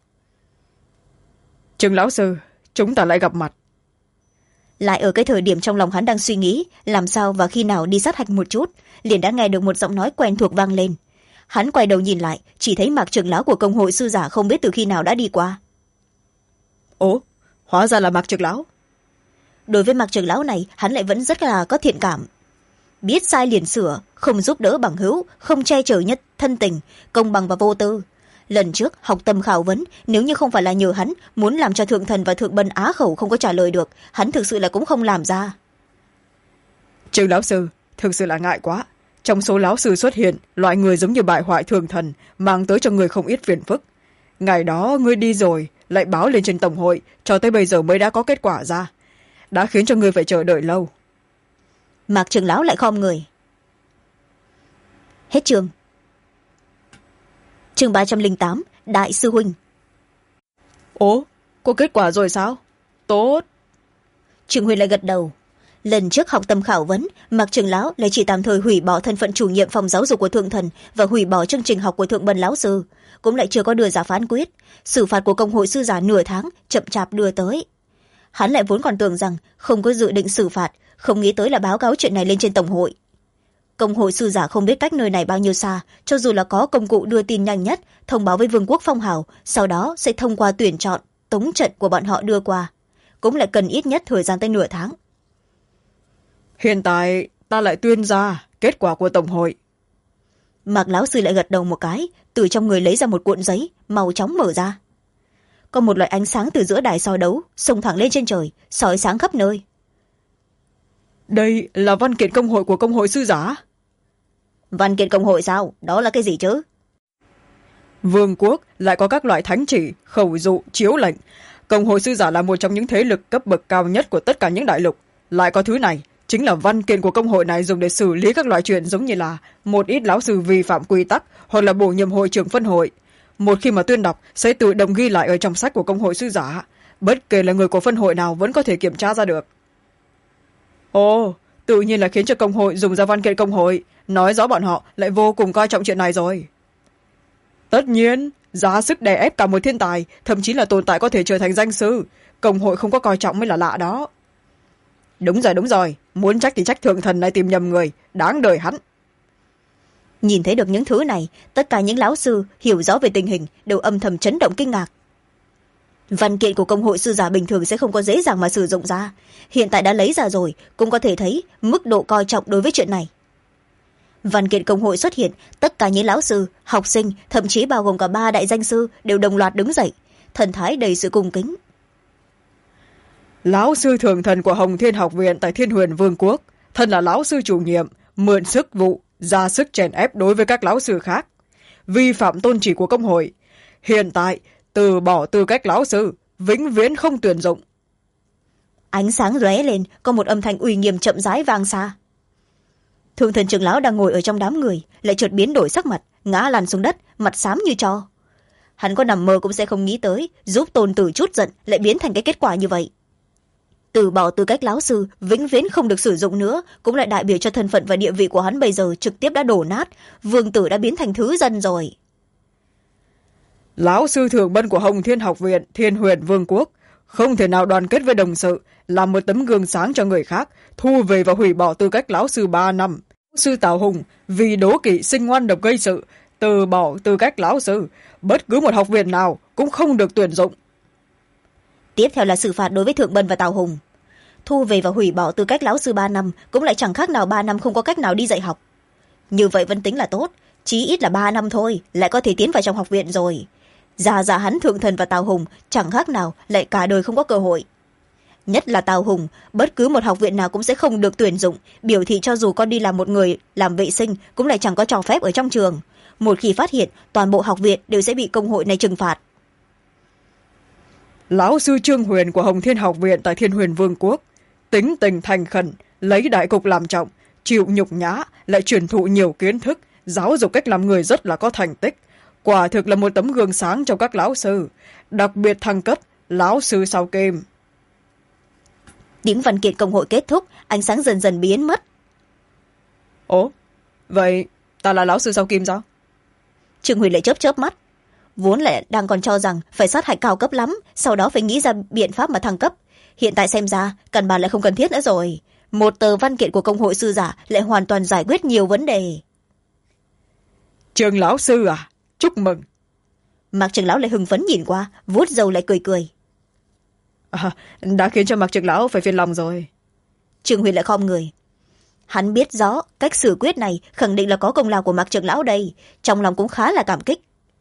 Speaker 2: Trương lão sư, chúng ta lại gặp mặt.
Speaker 1: Lại ở cái thời điểm trong lòng hắn đang suy nghĩ làm sao và khi nào đi sát hạch một chút, liền đã nghe được một giọng nói quen thuộc vang lên. Hắn quay đầu nhìn lại, chỉ thấy Mạc trưởng lão của công hội sư giả không biết từ khi nào đã đi qua.
Speaker 2: Ồ, hóa ra là Mạc trưởng lão.
Speaker 1: Đối với Mạc trưởng lão này, hắn lại vẫn rất là có thiện cảm. Biết sai liền sửa, không giúp đỡ bằng hữu, không che chở nhất thân tình, công bằng và vô tư. Lần trước học tâm khảo vấn, nếu như không phải là nhờ hắn muốn làm cho thượng thần và thượng bân á khẩu không có trả lời được, hắn thực sự là cũng không làm ra.
Speaker 2: Trương lão sư, thực sự là ngại quá. Trong số lão sư xuất hiện loại người giống như bại hoại thường thần, mang tới cho người không ít phiền phức. Ngày đó ngươi đi rồi lại báo lên trên tổng hội, cho tới bây giờ mới đã có kết quả ra, đã khiến cho ngươi phải chờ đợi lâu.
Speaker 1: Mạc trưởng lão lại khom người. Hết chương. Chương 308, Đại sư huynh.
Speaker 2: Ố, có kết quả rồi sao? Tốt.
Speaker 1: Trường Huyền lại gật đầu. Lần trước học tâm khảo vấn, Mạc trưởng lão lại chỉ tạm thời hủy bỏ thân phận chủ nhiệm phòng giáo dục của thượng thần và hủy bỏ chương trình học của thượng bân lão sư, cũng lại chưa có đưa ra phán quyết. Xử phạt của công hội sư giả nửa tháng chậm chạp đưa tới. Hắn lại vốn còn tưởng rằng không có dự định xử phạt, không nghĩ tới là báo cáo chuyện này lên trên tổng hội. Công hội sư giả không biết cách nơi này bao nhiêu xa, cho dù là có công cụ đưa tin nhanh nhất thông báo với vương quốc phong hào, sau đó sẽ thông qua tuyển chọn tống trận của bọn họ đưa qua, cũng lại cần ít nhất thời gian tới nửa tháng.
Speaker 2: Hiện tại ta lại tuyên ra kết quả của tổng hội.
Speaker 1: Mạc lão sư lại gật đầu một cái, từ trong người lấy ra một cuộn giấy màu chóng mở ra. Có một loại ánh sáng từ giữa đài soi đấu xông thẳng lên trên trời, soi sáng khắp nơi.
Speaker 2: Đây là văn kiện công hội của công hội sư giả.
Speaker 1: Văn kiện công hội sao? Đó là cái gì chứ?
Speaker 2: Vương quốc lại có các loại thánh chỉ, khẩu dụ, chiếu lệnh. Công hội sư giả là một trong những thế lực cấp bậc cao nhất của tất cả những đại lục. Lại có thứ này, chính là văn kiện của công hội này dùng để xử lý các loại chuyện giống như là một ít lão sư vi phạm quy tắc hoặc là bổ nhiệm hội trưởng phân hội. Một khi mà tuyên đọc sẽ tự động ghi lại ở trong sách của công hội sư giả. Bất kể là người của phân hội nào vẫn có thể kiểm tra ra được. Ồ, tự nhiên là khiến cho công hội dùng ra văn kiện công hội, nói rõ bọn họ lại vô cùng coi trọng chuyện này rồi. Tất nhiên, giá sức đè ép cả một thiên tài, thậm chí là tồn tại có thể trở thành danh sư. Công hội không có coi trọng mới là lạ đó. Đúng rồi, muốn trách thì trách thượng thần này tìm nhầm người, đáng đời hắn.
Speaker 1: Nhìn thấy được những thứ này, tất cả những lão sư hiểu rõ về tình hình đều âm thầm chấn động kinh ngạc. Văn kiện của công hội sư giả bình thường sẽ không có dễ dàng mà sử dụng ra, hiện tại đã lấy ra rồi, cũng có thể thấy mức độ coi trọng đối với chuyện này. Văn kiện công hội xuất hiện, tất cả những lão sư, học sinh, thậm chí bao gồm cả 3 đại danh sư đều đồng loạt đứng dậy, thần thái đầy sự cung kính.
Speaker 2: Lão sư thường thần của Hồng Thiên học viện tại Thiên Huyền Vương quốc, thân là lão sư chủ nhiệm, mượn sức vụ, ra sức chèn ép đối với các lão sư khác, vi phạm tôn chỉ của công hội. Hiện tại từ bỏ tư cách lão sư, vĩnh viễn không tuyển dụng.
Speaker 1: Ánh sáng lóe lên, có một âm thanh uy nghiêm chậm rãi vang xa. Thượng thần trưởng lão đang ngồi ở trong đám người lại chợt biến đổi sắc mặt, ngã lăn xuống đất, mặt xám như tro. Hắn có nằm mơ cũng sẽ không nghĩ tới giúp tôn tử chút giận lại biến thành cái kết quả như vậy. Từ bỏ tư cách lão sư, vĩnh viễn không được sử dụng nữa, cũng lại đại biểu cho thân phận và địa vị của hắn bây giờ trực tiếp đã đổ nát. Vương tử đã biến thành thứ dân rồi.
Speaker 2: Lão sư thường bân của Hồng Thiên học viện Thiên Huyền Vương quốc không thể nào đoàn kết với đồng sự, làm một tấm gương sáng cho người khác, thu về và hủy bỏ tư cách lão sư 3 năm. Sư Tào Hùng vì đố kỵ sinh ngoan độc gây sự, từ bỏ tư cách lão sư, bất cứ một học viện nào cũng không được tuyển dụng.
Speaker 1: Tiếp theo là xử phạt đối với Thượng Bân và Tào Hùng. Thu về và hủy bỏ tư cách lão sư 3 năm, cũng lại chẳng khác nào 3 năm không có cách nào đi dạy học. Như vậy vẫn tính là tốt, chí ít là 3 năm thôi, lại có thể tiến vào trong học viện rồi. Già hắn Thượng Thần và Tào Hùng chẳng khác nào lại cả đời không có cơ hội. Nhất là Tào Hùng, bất cứ một học viện nào cũng sẽ không được tuyển dụng, biểu thị cho dù con đi làm một người làm vệ sinh cũng lại chẳng có cho phép ở trong trường. Một khi phát hiện, toàn bộ học viện đều sẽ bị công hội này trừng phạt.
Speaker 2: Lão sư Trương Huyền của Hồng Thiên học viện tại Thiên Huyền Vương quốc, tính tình thành khẩn, lấy đại cục làm trọng, chịu nhục nhã, lại truyền thụ nhiều kiến thức, giáo dục cách làm người rất là có thành tích. Quả thực là một tấm gương sáng trong các lão sư, đặc biệt thăng cấp lão sư sao kim.
Speaker 1: Những văn kiện công hội kết thúc, ánh sáng dần dần biến mất.
Speaker 2: Ồ, vậy ta là lão sư sao kim sao?
Speaker 1: Trương Huyền lại chớp mắt. Vốn lại đang còn cho rằng phải sát hạch cao cấp lắm, sau đó phải nghĩ ra biện pháp mà thăng cấp. Hiện tại xem ra căn bản lại không cần thiết nữa rồi. Một tờ văn kiện của công hội sư giả lại hoàn toàn giải quyết nhiều vấn đề.
Speaker 2: Trường lão sư à, chúc mừng.
Speaker 1: Mạc trưởng lão lại hưng phấn nhìn qua, vuốt râu lại cười.
Speaker 2: Đã khiến cho Mạc trưởng lão phải phiền lòng rồi.
Speaker 1: Trương Huyền lại khom người. Hắn biết rõ cách xử quyết này khẳng định là có công lao của Mạc trưởng lão đây, trong lòng cũng khá là cảm kích.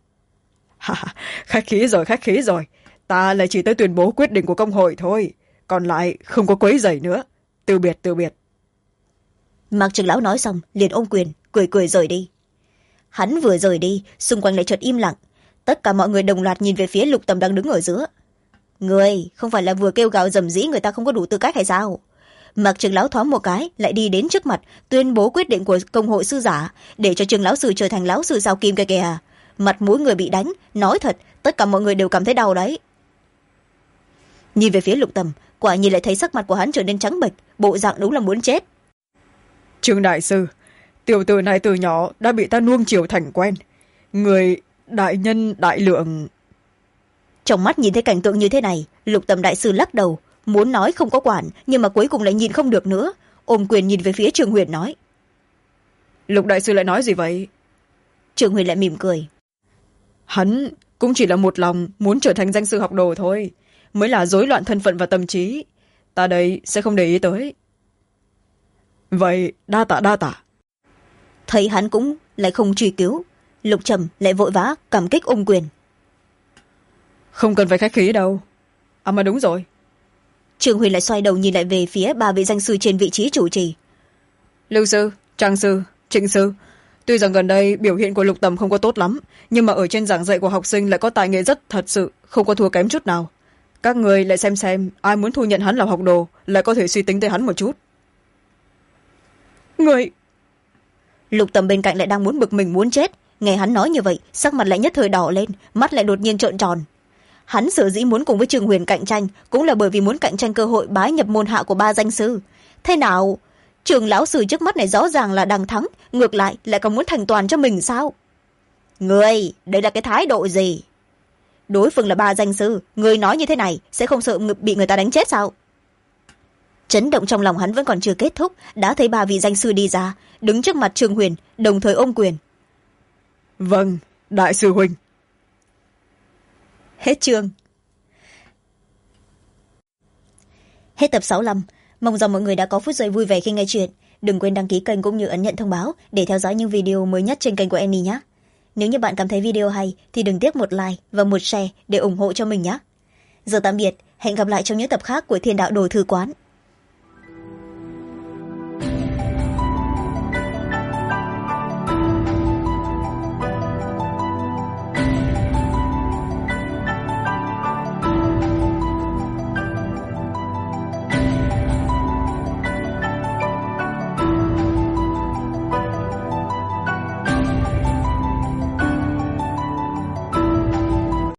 Speaker 2: Khách khí rồi, ta lại chỉ tới tuyên bố quyết định của công hội thôi, còn lại không có quấy rầy nữa. Từ biệt.
Speaker 1: Mạc trưởng lão nói xong liền ôm quyền, cười rời đi. Hắn vừa rời đi, xung quanh lại chợt im lặng, tất cả mọi người đồng loạt nhìn về phía Lục Tầm đang đứng ở giữa. Người không phải là vừa kêu gào rầm rĩ người ta không có đủ tư cách hay sao? Mạc trưởng lão thoáng một cái lại đi đến trước mặt, tuyên bố quyết định của công hội sư giả, để cho Trương lão sư trở thành lão sư sao kim kìa. Mặt mũi người bị đánh, nói thật tất cả mọi người đều cảm thấy đau đấy. Nhìn về phía Lục Tầm, quả nhiên lại thấy sắc mặt của hắn trở nên trắng bệch, bộ dạng đúng là muốn chết.
Speaker 2: Trương đại sư, tiểu tử này từ nhỏ đã bị ta nuông chiều thành quen, người đại nhân đại lượng.
Speaker 1: Trong mắt nhìn thấy cảnh tượng như thế này, Lục Tầm đại sư lắc đầu, muốn nói không có quản, nhưng mà cuối cùng lại nhìn không được nữa, ôm quyền nhìn về phía Trương Huyền nói.
Speaker 2: Lục đại sư lại nói gì vậy?
Speaker 1: Trương Huyền lại mỉm cười.
Speaker 2: Hắn cũng chỉ là một lòng muốn trở thành danh sư học đồ thôi, mới là rối loạn thân phận và tâm trí, ta đây sẽ không để ý tới. Vậy đa tạ.
Speaker 1: Thấy hắn cũng lại không truy cứu, Lục Trầm lại vội vã cảm kích ôm quyền.
Speaker 2: Không cần phải khách khí đâu. À mà đúng rồi.
Speaker 1: Trương Huyền lại xoay đầu nhìn lại về phía ba vị danh sư trên vị trí chủ trì.
Speaker 2: Lưu sư, Trang sư, Trịnh sư, tuy rằng gần đây biểu hiện của Lục Tầm không có tốt lắm, nhưng mà ở trên giảng dạy của học sinh lại có tài nghệ rất thật sự, không có thua kém chút nào. Các người lại xem ai muốn thu nhận hắn làm học đồ, lại có thể suy tính tới hắn một chút. Người...
Speaker 1: Lục Tầm bên cạnh lại đang muốn bực mình muốn chết, nghe hắn nói như vậy, sắc mặt lại nhất thời đỏ lên, mắt lại đột nhiên trợn tròn. Hắn sở dĩ muốn cùng với Trương Huyền cạnh tranh cũng là bởi vì muốn cạnh tranh cơ hội bái nhập môn hạ của ba danh sư. Thế nào, Trường lão sư trước mắt này rõ ràng là đang thắng, ngược lại lại còn muốn thành toàn cho mình sao? Người, đây là cái thái độ gì? Đối phương là ba danh sư, người nói như thế này sẽ không sợ bị người ta đánh chết sao? Chấn động trong lòng hắn vẫn còn chưa kết thúc, đã thấy ba vị danh sư đi ra, đứng trước mặt Trương Huyền, đồng thời ôm quyền.
Speaker 2: Vâng, đại sư huynh.
Speaker 1: Hết chương. Hết tập 65. Mong rằng mọi người đã có phút giây vui vẻ khi nghe chuyện. Đừng quên đăng ký kênh cũng như ấn nhận thông báo để theo dõi những video mới nhất trên kênh của Annie nhé. Nếu như bạn cảm thấy video hay thì đừng tiếc một like và một share để ủng hộ cho mình nhé. Giờ tạm biệt, hẹn gặp lại trong những tập khác của Thiên Đạo Đồ Thư Quán.